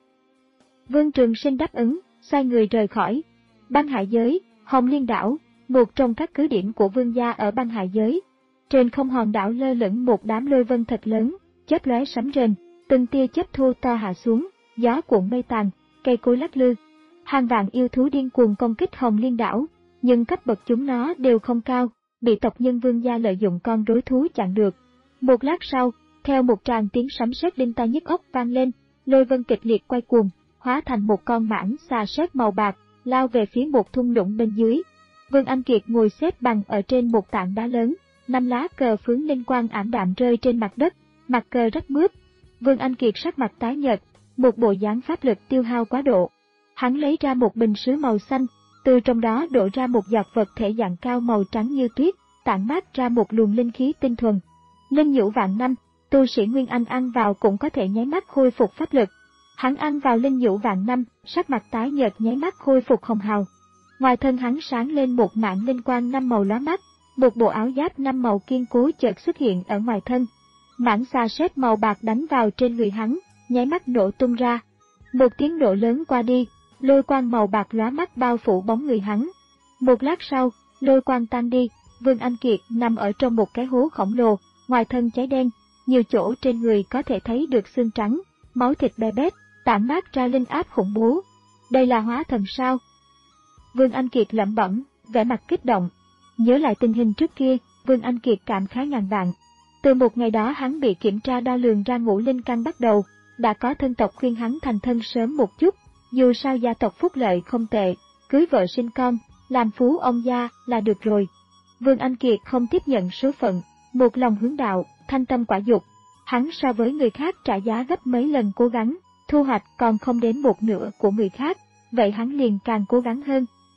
Vương Trường Sinh đáp ứng, xoay người rời khỏi. Băng Hải Giới, Hồng Liên Đảo, một trong các cứ điểm của vương gia ở Băng Hải Giới. Trên không hòn đảo lơ lửng một đám lôi vân thật lớn, chớp lóe sấm rền, từng tia chớp thu to hạ xuống, gió cuộn mây tàn, cây cối lắc lư. Hàng vạn yêu thú điên cuồng công kích Hồng Liên Đảo, nhưng cấp bậc chúng nó đều không cao, bị tộc nhân vương gia lợi dụng con rối thú chặn được. Một lát sau, theo một tràng tiếng sấm sét đinh tai nhức óc vang lên, lôi vân kịch liệt quay cuồng, hóa thành một con mãng xà sét màu bạc, lao về phía một thung lũng bên dưới. Vương Anh Kiệt ngồi xếp bằng ở trên một tảng đá lớn, năm lá cờ phướng linh quang ảm đạm rơi trên mặt đất, mặt cờ rách mướp. Vương Anh Kiệt sắc mặt tái nhợt, một bộ dáng pháp lực tiêu hao quá độ. Hắn lấy ra một bình sứ màu xanh, từ trong đó đổ ra một giọt vật thể dạng cao màu trắng như tuyết, tản mát ra một luồng linh khí tinh thuần. Linh nhũ vạn năm, tu sĩ Nguyên Anh ăn vào cũng có thể nháy mắt khôi phục pháp lực. Hắn ăn vào linh nhũ vạn năm, sắc mặt tái nhợt nháy mắt khôi phục hồng hào. Ngoài thân hắn sáng lên một mảng linh quang năm màu lóa mắt, một bộ áo giáp năm màu kiên cố chợt xuất hiện ở ngoài thân. Mảng xà sét màu bạc đánh vào trên người hắn, nháy mắt nổ tung ra. Một tiếng nổ lớn qua đi, lôi quang màu bạc lóa mắt bao phủ bóng người hắn. Một lát sau, lôi quang tan đi, Vương Anh Kiệt nằm ở trong một cái hố khổng lồ, ngoài thân cháy đen, nhiều chỗ trên người có thể thấy được xương trắng, máu thịt be bét, tản mát ra linh áp khủng bố. Đây là hóa thần sao? Vương Anh Kiệt lẩm bẩm, vẻ mặt kích động. Nhớ lại tình hình trước kia, Vương Anh Kiệt cảm khái ngàn vạn. Từ một ngày đó hắn bị kiểm tra đo lường ra ngũ linh căn bắt đầu, đã có thân tộc khuyên hắn thành thân sớm một chút, dù sao gia tộc phúc lợi không tệ, cưới vợ sinh con, làm phú ông gia là được rồi. Vương Anh Kiệt không tiếp nhận số phận, một lòng hướng đạo, thanh tâm quả dục. Hắn so với người khác trả giá gấp mấy lần cố gắng, thu hoạch còn không đến một nửa của người khác, vậy hắn liền càng cố gắng hơn,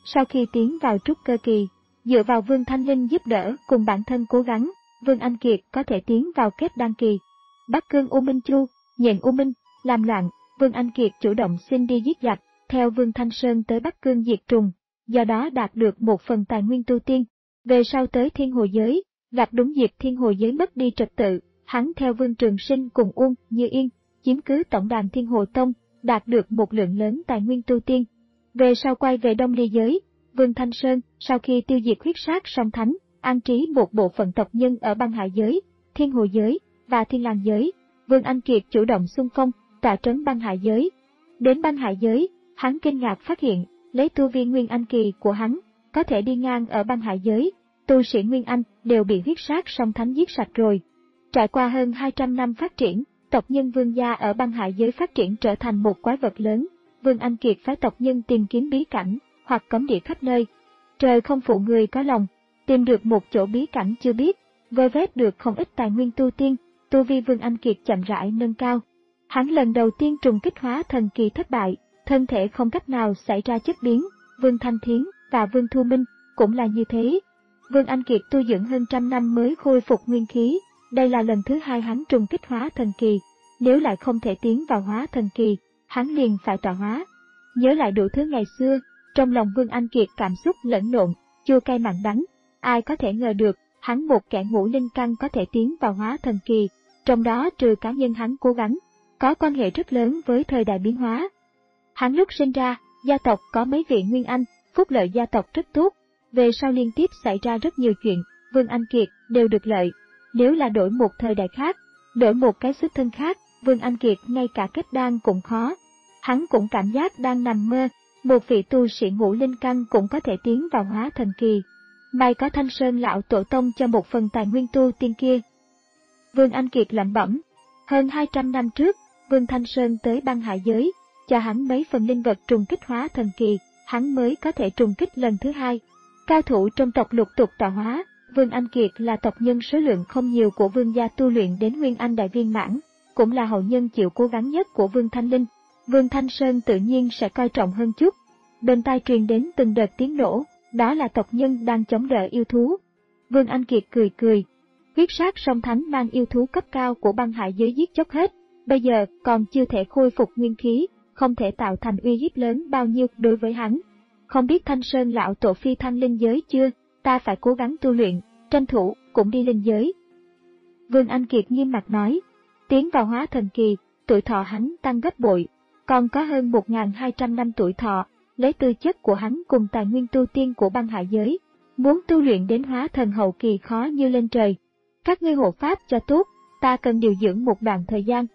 Sau khi tiến vào trúc cơ kỳ, dựa vào Vương Thanh Linh giúp đỡ cùng bản thân cố gắng, Vương Anh Kiệt có thể tiến vào kết đan kỳ. Bắc Cương U Minh Chu, Nhện U Minh, làm loạn, Vương Anh Kiệt chủ động xin đi giết giặc, theo Vương Thanh Sơn tới Bắc Cương diệt trùng, do đó đạt được một phần tài nguyên tu tiên. Về sau tới Thiên Hồ Giới, gặp đúng dịp Thiên Hồ Giới mất đi trật tự, hắn theo Vương Trường Sinh cùng Uông Như Yên, chiếm cứ tổng đàn Thiên Hồ Tông, đạt được một lượng lớn tài nguyên tu tiên. Về sau quay về Đông Ly Giới, Vương Thanh Sơn, sau khi tiêu diệt huyết sát song thánh, an trí một bộ phận tộc nhân ở Băng Hải Giới, Thiên Hồ Giới và Thiên Lang Giới, Vương Anh Kiệt chủ động xung phong, tọa trấn Băng Hải Giới. Đến Băng Hải Giới, hắn kinh ngạc phát hiện, lấy tu vi Nguyên Anh kỳ của hắn, có thể đi ngang ở Băng Hải Giới, tu sĩ Nguyên Anh đều bị huyết sát song thánh giết sạch rồi. Trải qua hơn hai trăm năm phát triển, tộc nhân Vương gia ở Băng Hải Giới phát triển trở thành một quái vật lớn. Vương Anh Kiệt phái tộc nhân tìm kiếm bí cảnh hoặc cấm địa khắp nơi. Trời không phụ người có lòng, tìm được một chỗ bí cảnh chưa biết, vơ vét được không ít tài nguyên tu tiên, tu vi Vương Anh Kiệt chậm rãi nâng cao. Hắn lần đầu tiên trùng kích hóa thần kỳ thất bại, thân thể không cách nào xảy ra chất biến. Vương Thanh Thiến và Vương Thu Minh cũng là như thế. Vương Anh Kiệt tu dưỡng hơn trăm năm mới khôi phục nguyên khí, đây là lần thứ hai hắn trùng kích hóa thần kỳ. Nếu lại không thể tiến vào hóa thần kỳ, hắn liền phải tọa hóa. Nhớ lại đủ thứ ngày xưa, trong lòng Vương Anh Kiệt cảm xúc lẫn lộn, chua cay mặn đắng. Ai có thể ngờ được, hắn một kẻ ngũ linh căn có thể tiến vào hóa thần kỳ, trong đó trừ cá nhân hắn cố gắng, có quan hệ rất lớn với thời đại biến hóa. Hắn lúc sinh ra, gia tộc có mấy vị Nguyên Anh, phúc lợi gia tộc rất tốt, về sau liên tiếp xảy ra rất nhiều chuyện, Vương Anh Kiệt đều được lợi. Nếu là đổi một thời đại khác, đổi một cái xuất thân khác, Vương Anh Kiệt ngay cả kết đan cũng khó. Hắn cũng cảm giác đang nằm mơ, một vị tu sĩ ngũ linh căn cũng có thể tiến vào hóa thần kỳ. May có Thanh Sơn lão tổ tông cho một phần tài nguyên tu tiên kia. Vương Anh Kiệt lẩm bẩm, hơn hai trăm năm trước, Vương Thanh Sơn tới Băng Hải Giới, cho hắn mấy phần linh vật trùng kích hóa thần kỳ, hắn mới có thể trùng kích lần thứ hai. Cao thủ trong tộc lục tục tọa hóa, Vương Anh Kiệt là tộc nhân số lượng không nhiều của Vương gia tu luyện đến Nguyên Anh đại viên mãn, cũng là hậu nhân chịu cố gắng nhất của Vương Thanh Linh. Vương Thanh Sơn tự nhiên sẽ coi trọng hơn chút. Bên tai truyền đến từng đợt tiếng nổ, đó là tộc nhân đang chống đỡ yêu thú. Vương Anh Kiệt cười cười. Huyết sát song thánh mang yêu thú cấp cao của Băng Hải Giới giết chóc hết, bây giờ còn chưa thể khôi phục nguyên khí, không thể tạo thành uy hiếp lớn bao nhiêu đối với hắn. Không biết Thanh Sơn lão tổ phi thăng linh giới chưa, ta phải cố gắng tu luyện, tranh thủ cũng đi linh giới. Vương Anh Kiệt nghiêm mặt nói, tiến vào hóa thần kỳ, tuổi thọ hắn tăng gấp bội, còn có hơn một nghìn hai trăm năm tuổi thọ, lấy tư chất của hắn cùng tài nguyên tu tiên của Băng Hải Giới, muốn tu luyện đến hóa thần hậu kỳ khó như lên trời. Các ngươi hộ pháp cho tốt, ta cần điều dưỡng một đoạn thời gian.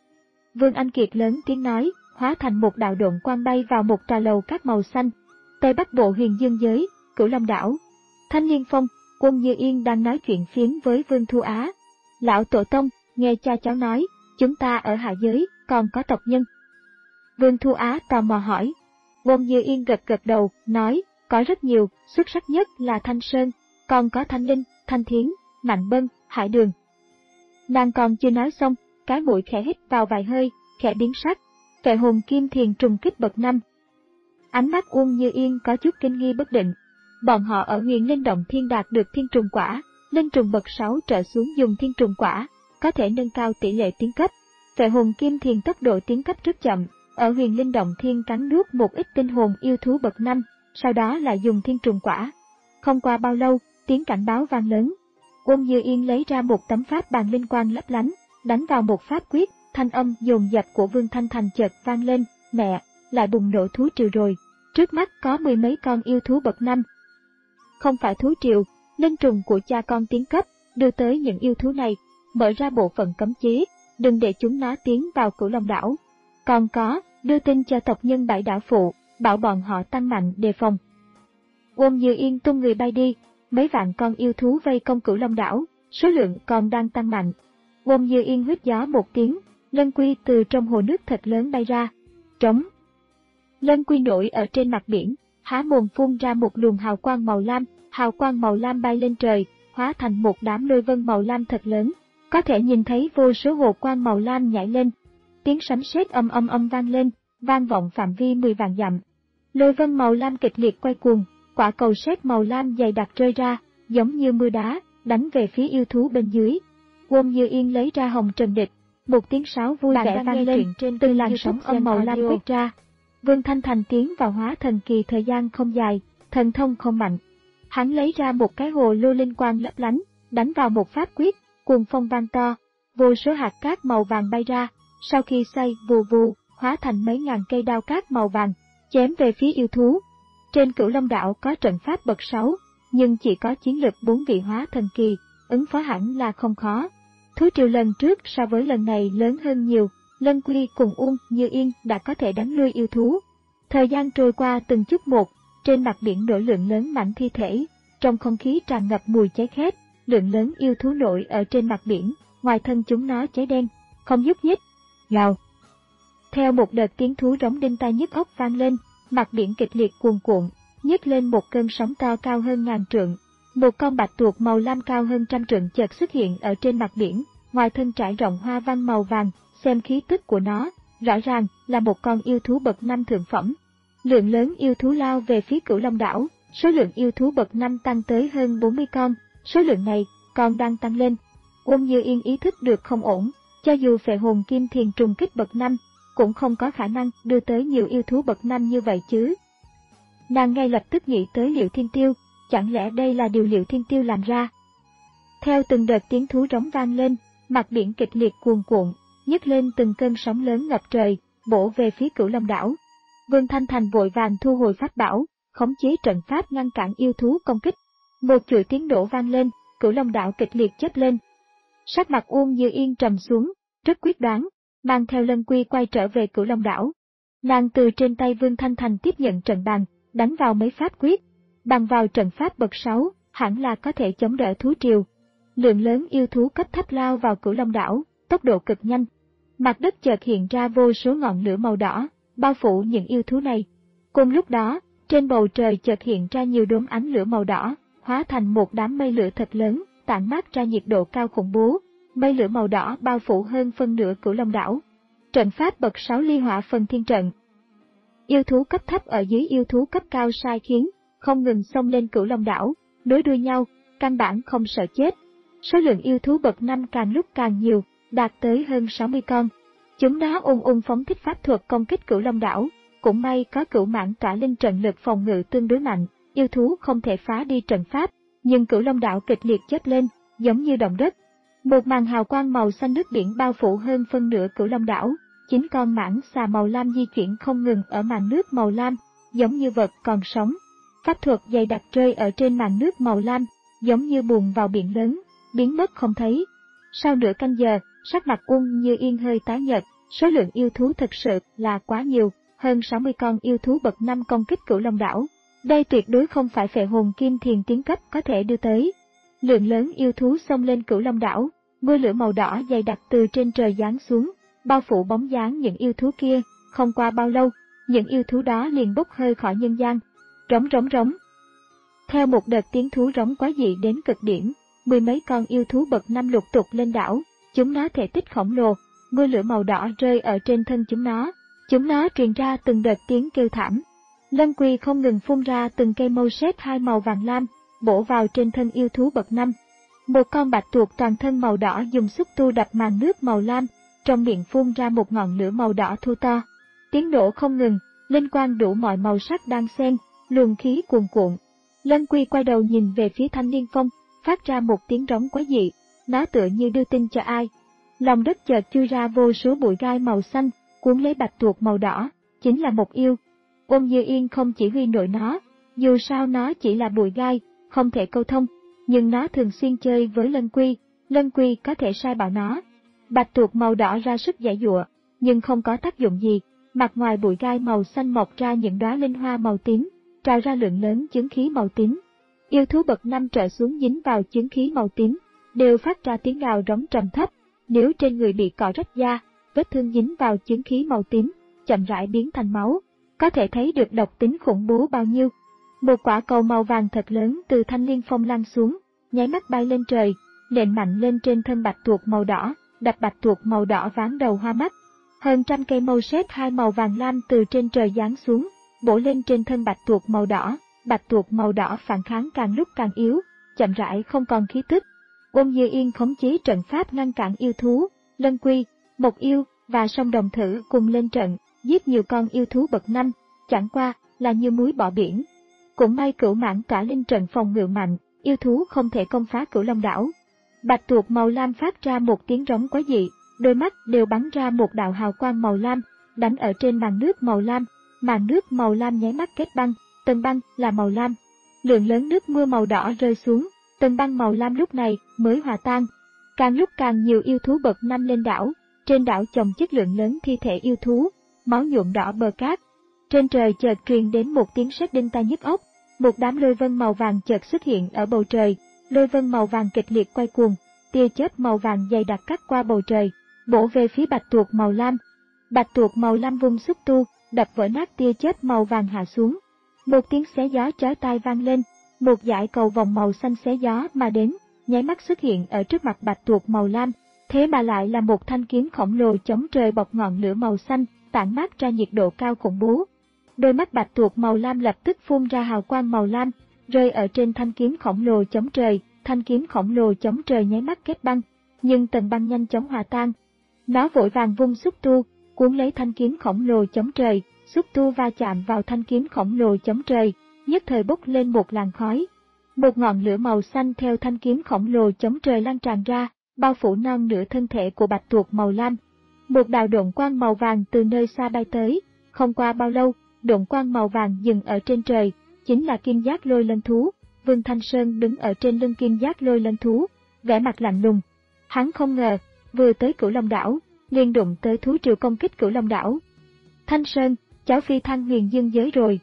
Vương Anh Kiệt lớn tiếng nói, hóa thành một đạo độn quang bay vào một tòa lầu các màu xanh. Tây Bắc Bộ Huyền Dương Giới, Cửu Long Đảo. Thanh Liên Phong, Quân Như Yên đang nói chuyện phiếm với Vương Thu Á. Lão Tổ Tông, nghe cha cháu nói, chúng ta ở hạ giới, còn có tộc nhân. Vương Thu Á tò mò hỏi. Quân Như Yên gật gật đầu, nói, có rất nhiều, xuất sắc nhất là Thanh Sơn, còn có Thanh Linh, Thanh Thiến, Mạnh Bân, Hải Đường. Nàng còn chưa nói xong, cái mũi khẽ hít vào vài hơi, khẽ biến sắc. Vệ hồn kim thiền trùng kích bậc năm. Ánh mắt Uông Như Yên có chút kinh nghi bất định. Bọn họ ở Huyền Linh Động Thiên đạt được thiên trùng quả, linh trùng bậc sáu trở xuống dùng thiên trùng quả, có thể nâng cao tỷ lệ tiến cấp. Vệ hồn kim thiền tốc độ tiến cấp rất chậm, ở Huyền Linh Động Thiên cắn nuốt một ít tinh hồn yêu thú bậc năm, sau đó lại dùng thiên trùng quả. Không qua bao lâu, tiếng cảnh báo vang lớn. Uông Như Yên lấy ra một tấm pháp bàn linh quang lấp lánh, đánh vào một pháp quyết, thanh âm dồn dập của Vương Thanh Thành chợt vang lên, mẹ, lại bùng nổ thú triều rồi, trước mắt có mười mấy con yêu thú bậc năm. Không phải thú triều, linh trùng của cha con tiến cấp, đưa tới những yêu thú này, mở ra bộ phận cấm chế, đừng để chúng nó tiến vào Cửu Long Đảo. Còn có, đưa tin cho tộc nhân Bảy Đảo Phụ, bảo bọn họ tăng mạnh đề phòng. Uông Như Yên tung người bay đi, mấy vạn con yêu thú vây công Cửu Long Đảo, số lượng còn đang tăng mạnh. Uông Như Yên huýt gió một tiếng, lân quy từ trong hồ nước thật lớn bay ra. Trống. Lân quy nổi ở trên mặt biển, há mồm phun ra một luồng hào quang màu lam, hào quang màu lam bay lên trời, hóa thành một đám lôi vân màu lam thật lớn, có thể nhìn thấy vô số hồ quang màu lam nhảy lên. Tiếng sấm sét âm âm âm vang lên, vang vọng phạm vi mười vạn dặm. Lôi vân màu lam kịch liệt quay cuồng, quả cầu sét màu lam dày đặc rơi ra, giống như mưa đá, đánh về phía yêu thú bên dưới. Wong Như Yên lấy ra hồng trần địch, một tiếng sáo vui vẻ vang lên, trên từng làn sóng âm màu lam quét ra. Vương Thanh Thành tiến vào hóa thần kỳ thời gian không dài, thần thông không mạnh. Hắn lấy ra một cái hồ lô linh quang lấp lánh, đánh vào một pháp quyết, cuồng phong vang to, vô số hạt cát màu vàng bay ra, sau khi xoay vù vù, hóa thành mấy ngàn cây đao cát màu vàng, chém về phía yêu thú. Trên Cửu Long đảo có trận pháp bậc sáu, nhưng chỉ có chiến lực bốn vị hóa thần kỳ, ứng phó hẳn là không khó. Thú triều lần trước so với lần này lớn hơn nhiều, Lân Quy cùng Uông Như Yên đã có thể đánh lui yêu thú. Thời gian trôi qua từng chút một, trên mặt biển nổi lượng lớn mảnh thi thể, trong không khí tràn ngập mùi cháy khét, lượng lớn yêu thú nổi ở trên mặt biển, ngoài thân chúng nó cháy đen, không nhúc nhích. Gào. Theo một đợt tiếng thú rống đinh tai nhức óc vang lên, mặt biển kịch liệt cuồn cuộn, nhấc lên một cơn sóng to cao hơn ngàn trượng. Một con bạch tuộc màu lam cao hơn trăm trượng chợt xuất hiện ở trên mặt biển, ngoài thân trải rộng hoa văn màu vàng, xem khí tức của nó, rõ ràng là một con yêu thú bậc năm thượng phẩm. Lượng lớn yêu thú lao về phía Cửu Long đảo, số lượng yêu thú bậc năm tăng tới hơn bốn mươi con, số lượng này còn đang tăng lên. Uông Như Yên ý thức được không ổn, cho dù phệ hồn kim thiền trùng kích bậc năm, cũng không có khả năng đưa tới nhiều yêu thú bậc năm như vậy chứ. Nàng ngay lập tức nghĩ tới Liệu Thiên Tiêu, chẳng lẽ đây là điều Liệu Thiên Tiêu làm ra? Theo từng đợt tiếng thú rống vang lên, mặt biển kịch liệt cuồn cuộn, nhấc lên từng cơn sóng lớn ngập trời, bổ về phía Cửu Long đảo. Vương Thanh Thành vội vàng thu hồi pháp bảo, khống chế trận pháp ngăn cản yêu thú công kích. Một chuỗi tiếng nổ vang lên, Cửu Long đảo kịch liệt chớp lên. Sắc mặt Uông Như Yên trầm xuống, rất quyết đoán, mang theo Lân Quy quay trở về Cửu Long đảo. Nàng từ trên tay Vương Thanh Thành tiếp nhận trận bàn, đánh vào mấy pháp quyết, bằng vào trận pháp bậc sáu, hẳn là có thể chống đỡ thú triều. Lượng lớn yêu thú cấp thấp lao vào Cửu Long đảo, tốc độ cực nhanh. Mặt đất chợt hiện ra vô số ngọn lửa màu đỏ, bao phủ những yêu thú này. Cùng lúc đó, trên bầu trời chợt hiện ra nhiều đốm ánh lửa màu đỏ, hóa thành một đám mây lửa thật lớn, tản mát ra nhiệt độ cao khủng bố. Mây lửa màu đỏ bao phủ hơn phân nửa Cửu Long đảo. Trận pháp bậc sáu ly hỏa phần thiên trận. Yêu thú cấp thấp ở dưới yêu thú cấp cao sai khiến, không ngừng xông lên Cửu Long đảo, nối đuôi nhau, căn bản không sợ chết. Số lượng yêu thú bậc năm càng lúc càng nhiều, đạt tới hơn sáu mươi con. Chúng nó ung ung phóng thích pháp thuật công kích Cửu Long đảo, cũng may có Cửu Mãn Tỏa Linh trận lực phòng ngự tương đối mạnh, yêu thú không thể phá đi trận pháp, nhưng Cửu Long đảo kịch liệt chớp lên, giống như động đất. Một màn hào quang màu xanh nước biển bao phủ hơn phân nửa Cửu Long đảo, chín con mãng xà màu lam di chuyển không ngừng ở màn nước màu lam, giống như vật còn sống. Pháp thuật dày đặc rơi ở trên màn nước màu lam, giống như buồn vào biển lớn, biến mất không thấy. Sau nửa canh giờ, sắc mặt Uông Như Yên hơi tái nhợt, số lượng yêu thú thực sự là quá nhiều, hơn sáu mươi con yêu thú bậc năm công kích Cửu Long đảo. Đây tuyệt đối không phải phệ hồn kim thiền tiến cấp có thể đưa tới. Lượng lớn yêu thú xông lên Cửu Long đảo, mưa lửa màu đỏ dày đặc từ trên trời giáng xuống, bao phủ bóng dáng những yêu thú kia. Không qua bao lâu, những yêu thú đó liền bốc hơi khỏi nhân gian. Rống rống rống. Theo một đợt tiếng thú rống quá dị đến cực điểm, mười mấy con yêu thú bậc năm lục tục lên đảo, chúng nó thể tích khổng lồ, mưa lửa màu đỏ rơi ở trên thân chúng nó, chúng nó truyền ra từng đợt tiếng kêu thảm. Lân Quy không ngừng phun ra từng cây mâu sét hai màu vàng lam, bổ vào trên thân yêu thú bậc năm. Một con bạch tuộc toàn thân màu đỏ dùng xúc tu đập màn nước màu lam, trong miệng phun ra một ngọn lửa màu đỏ thu to. Tiếng nổ không ngừng, linh quang đủ mọi màu sắc đang xen, luồng khí cuồn cuộn. Lân Quy quay đầu nhìn về phía Thanh Niên Phong, phát ra một tiếng rống quái dị, nó tựa như đưa tin cho ai. Lòng đất chợt chui ra vô số bụi gai màu xanh, cuốn lấy bạch tuộc màu đỏ, chính là một yêu. Uông Như Yên không chỉ huy nổi nó, dù sao nó chỉ là bụi gai, không thể câu thông, nhưng nó thường xuyên chơi với Lân Quy, Lân Quy có thể sai bảo nó. Bạch tuộc màu đỏ ra sức giãy giụa, nhưng không có tác dụng gì, mặt ngoài bụi gai màu xanh mọc ra những đóa linh hoa màu tím, trào ra lượng lớn chứng khí màu tím. Yêu thú bậc năm trở xuống dính vào chứng khí màu tím, đều phát ra tiếng gào rống trầm thấp. Nếu trên người bị cọ rách da, vết thương dính vào chứng khí màu tím, chậm rãi biến thành máu, có thể thấy được độc tính khủng bố bao nhiêu. Một quả cầu màu vàng thật lớn từ Thanh Liên Phong lăn xuống, nháy mắt bay lên trời, nện mạnh lên trên thân bạch tuộc màu đỏ, đập bạch tuộc màu đỏ váng đầu hoa mắt. Hơn trăm cây mâu sét hai màu vàng lam từ trên trời giáng xuống, bổ lên trên thân bạch tuộc màu đỏ. Bạch tuộc màu đỏ phản kháng càng lúc càng yếu, chậm rãi không còn khí tức. Ôn Như Yên khống chế trận pháp ngăn cản yêu thú, Lân Quy, Mộc Yêu và Song Đồng Thử cùng lên trận, giết nhiều con yêu thú bậc năm, chẳng qua là như muối bỏ biển. Cũng may Cửu Mãng Tỏa Linh trận phòng ngự mạnh, yêu thú không thể công phá Cửu Long đảo. Bạch tuộc màu lam phát ra một tiếng rống quái dị, đôi mắt đều bắn ra một đạo hào quang màu lam, đánh ở trên màn nước màu lam. Màn nước màu lam nháy mắt kết băng, tầng băng là màu lam. Lượng lớn nước mưa màu đỏ rơi xuống, tầng băng màu lam lúc này mới hòa tan. Càng lúc càng nhiều yêu thú bậc năm lên đảo, trên đảo chồng chất lượng lớn thi thể yêu thú, máu nhuộm đỏ bờ cát. Trên trời chợt truyền đến một tiếng sét đinh tai nhức óc, một đám lôi vân màu vàng chợt xuất hiện ở bầu trời, lôi vân màu vàng kịch liệt quay cuồng, tia chớp màu vàng dày đặc cắt qua bầu trời, bổ về phía bạch tuộc màu lam. Bạch tuộc màu lam vung xúc tu, đập vỡ nát tia chớp màu vàng hạ xuống. Một tiếng xé gió chói tai vang lên, một dải cầu vòng màu xanh xé gió mà đến, nháy mắt xuất hiện ở trước mặt bạch tuộc màu lam, thế mà lại là một thanh kiếm khổng lồ chống trời bọc ngọn lửa màu xanh, tản mát ra nhiệt độ cao khủng bố. Đôi mắt bạch tuộc màu lam lập tức phun ra hào quang màu lam, rơi ở trên thanh kiếm khổng lồ chống trời, thanh kiếm khổng lồ chống trời nháy mắt kết băng, nhưng tầng băng nhanh chóng hòa tan. Nó vội vàng vung xúc tu, cuốn lấy thanh kiếm khổng lồ chống trời, xúc tu va chạm vào thanh kiếm khổng lồ chống trời, nhất thời bốc lên một làn khói. Một ngọn lửa màu xanh theo thanh kiếm khổng lồ chống trời lan tràn ra, bao phủ non nửa thân thể của bạch tuộc màu lam. Một đạo độn quang màu vàng từ nơi xa bay tới, không qua bao lâu, độn quang màu vàng dừng ở trên trời, chính là Kim Giác Lôi Lân thú. Vương Thanh Sơn đứng ở trên lưng Kim Giác Lôi Lân thú, vẻ mặt lạnh lùng. Hắn không ngờ, vừa tới Cửu Long đảo, liền đụng tới thú triều công kích Cửu Long đảo. Thanh Sơn, cháu phi thăng huyền dương giới rồi.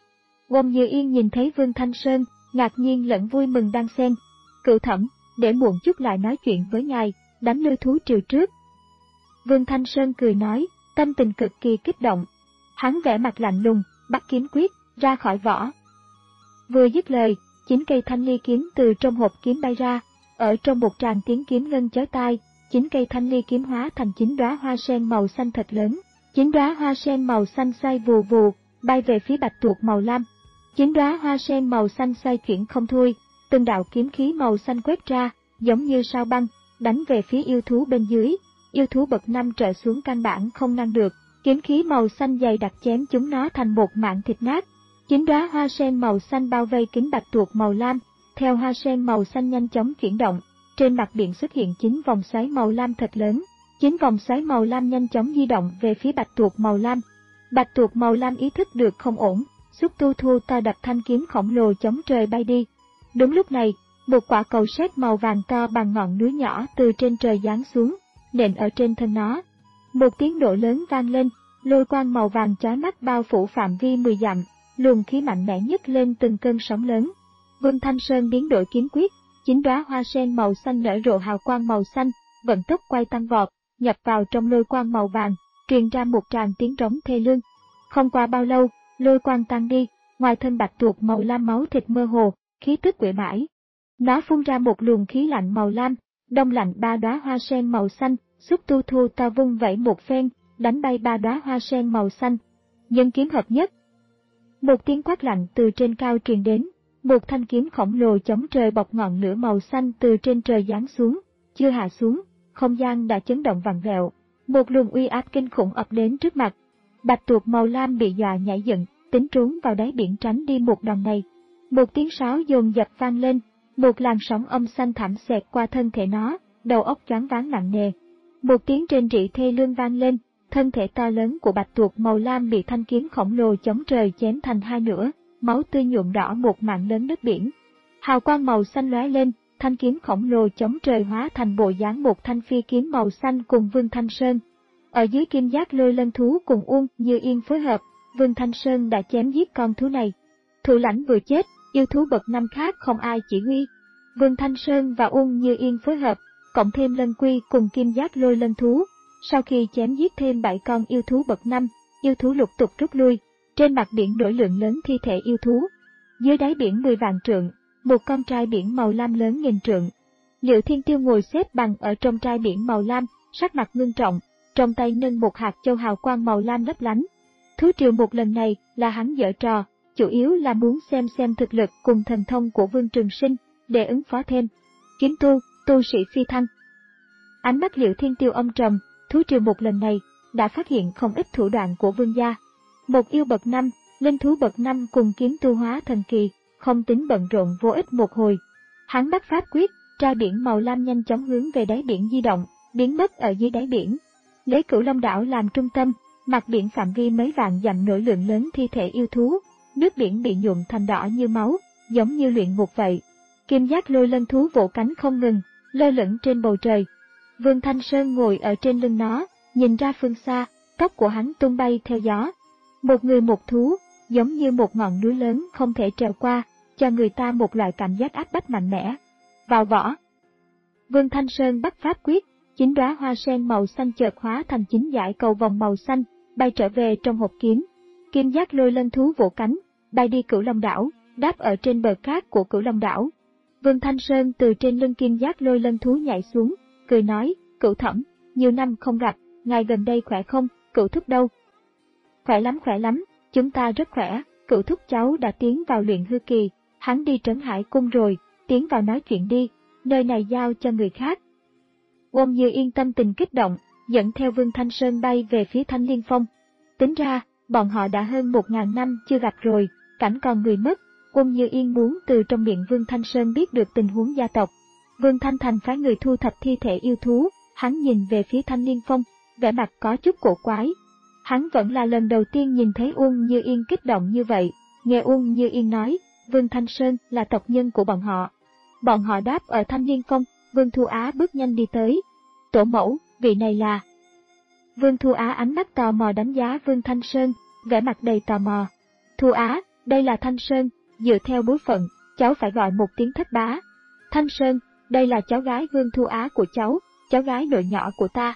Ôn Như Yên nhìn thấy Vương Thanh Sơn, ngạc nhiên lẫn vui mừng đan xen. Cửu thẩm, để muộn chút lại nói chuyện với ngài, đánh lui thú triều trước. Vương Thanh Sơn cười nói, tâm tình cực kỳ kích động. Hắn vẻ mặt lạnh lùng, bắt kiếm quyết, ra khỏi vỏ. Vừa dứt lời, chín cây thanh ly kiếm từ trong hộp kiếm bay ra, ở trong một tràng tiếng kiếm ngân chói tai, chín cây thanh ly kiếm hóa thành chín đóa hoa sen màu xanh thật lớn. Chín đóa hoa sen màu xanh xoay vù vù, bay về phía bạch tuộc màu lam. Chín đóa hoa sen màu xanh xoay chuyển không thôi, từng đạo kiếm khí màu xanh quét ra, giống như sao băng, đánh về phía yêu thú bên dưới. Yêu thú bậc năm trở xuống căn bản không ngăn được, kiếm khí màu xanh dày đặc chém chúng nó thành một mảng thịt nát. Chín đóa hoa sen màu xanh bao vây kín bạch tuộc màu lam, theo hoa sen màu xanh nhanh chóng chuyển động, trên mặt biển xuất hiện chín vòng xoáy màu lam thật lớn. Chín vòng xoáy màu lam nhanh chóng di động về phía bạch tuộc màu lam. Bạch tuộc màu lam ý thức được không ổn, xúc tu thu to đập thanh kiếm khổng lồ chống trời bay đi. Đúng lúc này, một quả cầu sét màu vàng to bằng ngọn núi nhỏ từ trên trời giáng xuống, nện ở trên thân nó. Một tiếng nổ lớn vang lên, lôi quang màu vàng chói mắt bao phủ phạm vi mười dặm, luồng khí mạnh mẽ nhấc lên từng cơn sóng lớn. Vương Thanh Sơn biến đổi kiếm quyết, chín đóa hoa sen màu xanh nở rộ hào quang màu xanh, vận tốc quay tăng vọt, nhập vào trong lôi quang màu vàng, truyền ra một tràng tiếng trống thê lương. Không qua bao lâu, lôi quang tan đi, ngoài thân bạch tuộc màu lam máu thịt mơ hồ, khí tức quỷ mãi. Nó phun ra một luồng khí lạnh màu lam, đông lạnh ba đóa hoa sen màu xanh, xúc tu thu to vung vẩy một phen, đánh bay ba đóa hoa sen màu xanh. Nhân kiếm hợp nhất. Một tiếng quát lạnh từ trên cao truyền đến, một thanh kiếm khổng lồ chống trời bọc ngọn lửa màu xanh từ trên trời giáng xuống, chưa hạ xuống, không gian đã chấn động vặn vẹo, một luồng uy áp kinh khủng ập đến trước mặt. Bạch tuộc màu lam bị dọa nhảy dựng, tính trốn vào đáy biển tránh đi một đòn này. Một tiếng sáo dồn dập vang lên, một làn sóng âm xanh thẳm xẹt qua thân thể nó, đầu óc choáng váng nặng nề. Một tiếng rên rỉ thê lương vang lên, thân thể to lớn của bạch tuộc màu lam bị thanh kiếm khổng lồ chống trời chém thành hai nửa, máu tươi nhuộm đỏ một mảng lớn nước biển. Hào quang màu xanh lóe lên, thanh kiếm khổng lồ chống trời hóa thành bộ dáng một thanh phi kiếm màu xanh cùng Vương Thanh Sơn. Ở dưới Kim Giác Lôi Lân thú cùng Uông Như Yên phối hợp, Vương Thanh Sơn đã chém giết con thú này. Thủ lãnh vừa chết, yêu thú bậc năm khác không ai chỉ huy. Vương Thanh Sơn và Uông Như Yên phối hợp, cộng thêm Lân Quy cùng Kim Giác Lôi Lân thú. Sau khi chém giết thêm bảy con yêu thú bậc năm, yêu thú lục tục rút lui, trên mặt biển nổi lượng lớn thi thể yêu thú. Dưới đáy biển mười vạn trượng, một con trai biển màu lam lớn nghìn trượng. Liệu Thiên Tiêu ngồi xếp bằng ở trong trai biển màu lam, sắc mặt ngưng trọng, trong tay nâng một hạt châu hào quang màu lam lấp lánh. Thú triều một lần này là hắn giở trò, chủ yếu là muốn xem xem thực lực cùng thần thông của Vương Trường Sinh, để ứng phó thêm. Kiếm tu, tu sĩ phi thăng. Ánh mắt Liễu Thiên Tiêu âm trầm, thú triều một lần này đã phát hiện không ít thủ đoạn của Vương gia. Một yêu bậc năm, linh thú bậc năm cùng kiếm tu hóa thần kỳ, không tính bận rộn vô ích một hồi. Hắn bắt pháp quyết, trai biển màu lam nhanh chóng hướng về đáy biển di động, biến mất ở dưới đáy biển. Lấy Cửu Long đảo làm trung tâm, mặt biển phạm vi mấy vạn dặm nổi lượng lớn thi thể yêu thú, nước biển bị nhuộm thành đỏ như máu, giống như luyện ngục vậy. Kim giác lôi lân thú vỗ cánh không ngừng, lơ lửng trên bầu trời. Vương Thanh Sơn ngồi ở trên lưng nó, nhìn ra phương xa, tóc của hắn tung bay theo gió. Một người một thú, giống như một ngọn núi lớn không thể trèo qua, cho người ta một loại cảm giác áp bách mạnh mẽ. Vào vỏ. Vương Thanh Sơn bắt pháp quyết, chín đóa hoa sen màu xanh chợt hóa thành chín dải cầu vòng màu xanh, bay trở về trong hộp kiếm. Kim giác lôi lân thú vỗ cánh, bay đi Cửu Long đảo, đáp ở trên bờ cát của Cửu Long đảo. Vương Thanh Sơn từ trên lưng kim giác lôi lân thú nhảy xuống, cười nói, Cửu Thẩm, nhiều năm không gặp, ngài gần đây khỏe không, Cửu Thúc đâu? Khỏe lắm khỏe lắm, chúng ta rất khỏe, Cửu Thúc cháu đã tiến vào luyện hư kỳ, hắn đi Trấn Hải Cung rồi, tiến vào nói chuyện đi, nơi này giao cho người khác. Ôn Như Yên tâm tình kích động, dẫn theo Vương Thanh Sơn bay về phía Thanh Liên Phong. Tính ra, bọn họ đã hơn một ngàn năm chưa gặp rồi, cảnh còn người mất. Ôn Như Yên muốn từ trong miệng Vương Thanh Sơn biết được tình huống gia tộc. Vương Thanh Thành phái người thu thập thi thể yêu thú, hắn nhìn về phía Thanh Liên Phong, vẻ mặt có chút cổ quái. Hắn vẫn là lần đầu tiên nhìn thấy Ôn Như Yên kích động như vậy, nghe Ôn Như Yên nói, Vương Thanh Sơn là tộc nhân của bọn họ. Bọn họ đáp ở Thanh Liên Phong, Vương Thu Á bước nhanh đi tới. Tổ mẫu, vị này là... Vương Thu Á ánh mắt tò mò đánh giá Vương Thanh Sơn, vẻ mặt đầy tò mò. Thu Á, đây là Thanh Sơn, dựa theo bối phận, cháu phải gọi một tiếng thất bá. Thanh Sơn, đây là cháu gái Vương Thu Á của cháu, cháu gái nội nhỏ của ta.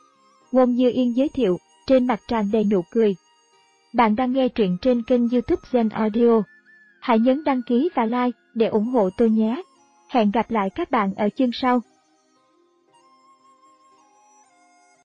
Ôn Như Yên giới thiệu, trên mặt tràn đầy nụ cười. Bạn đang nghe truyện trên kênh YouTube Zen Audio. Hãy nhấn đăng ký và like để ủng hộ tôi nhé. Hẹn gặp lại các bạn ở chương sau.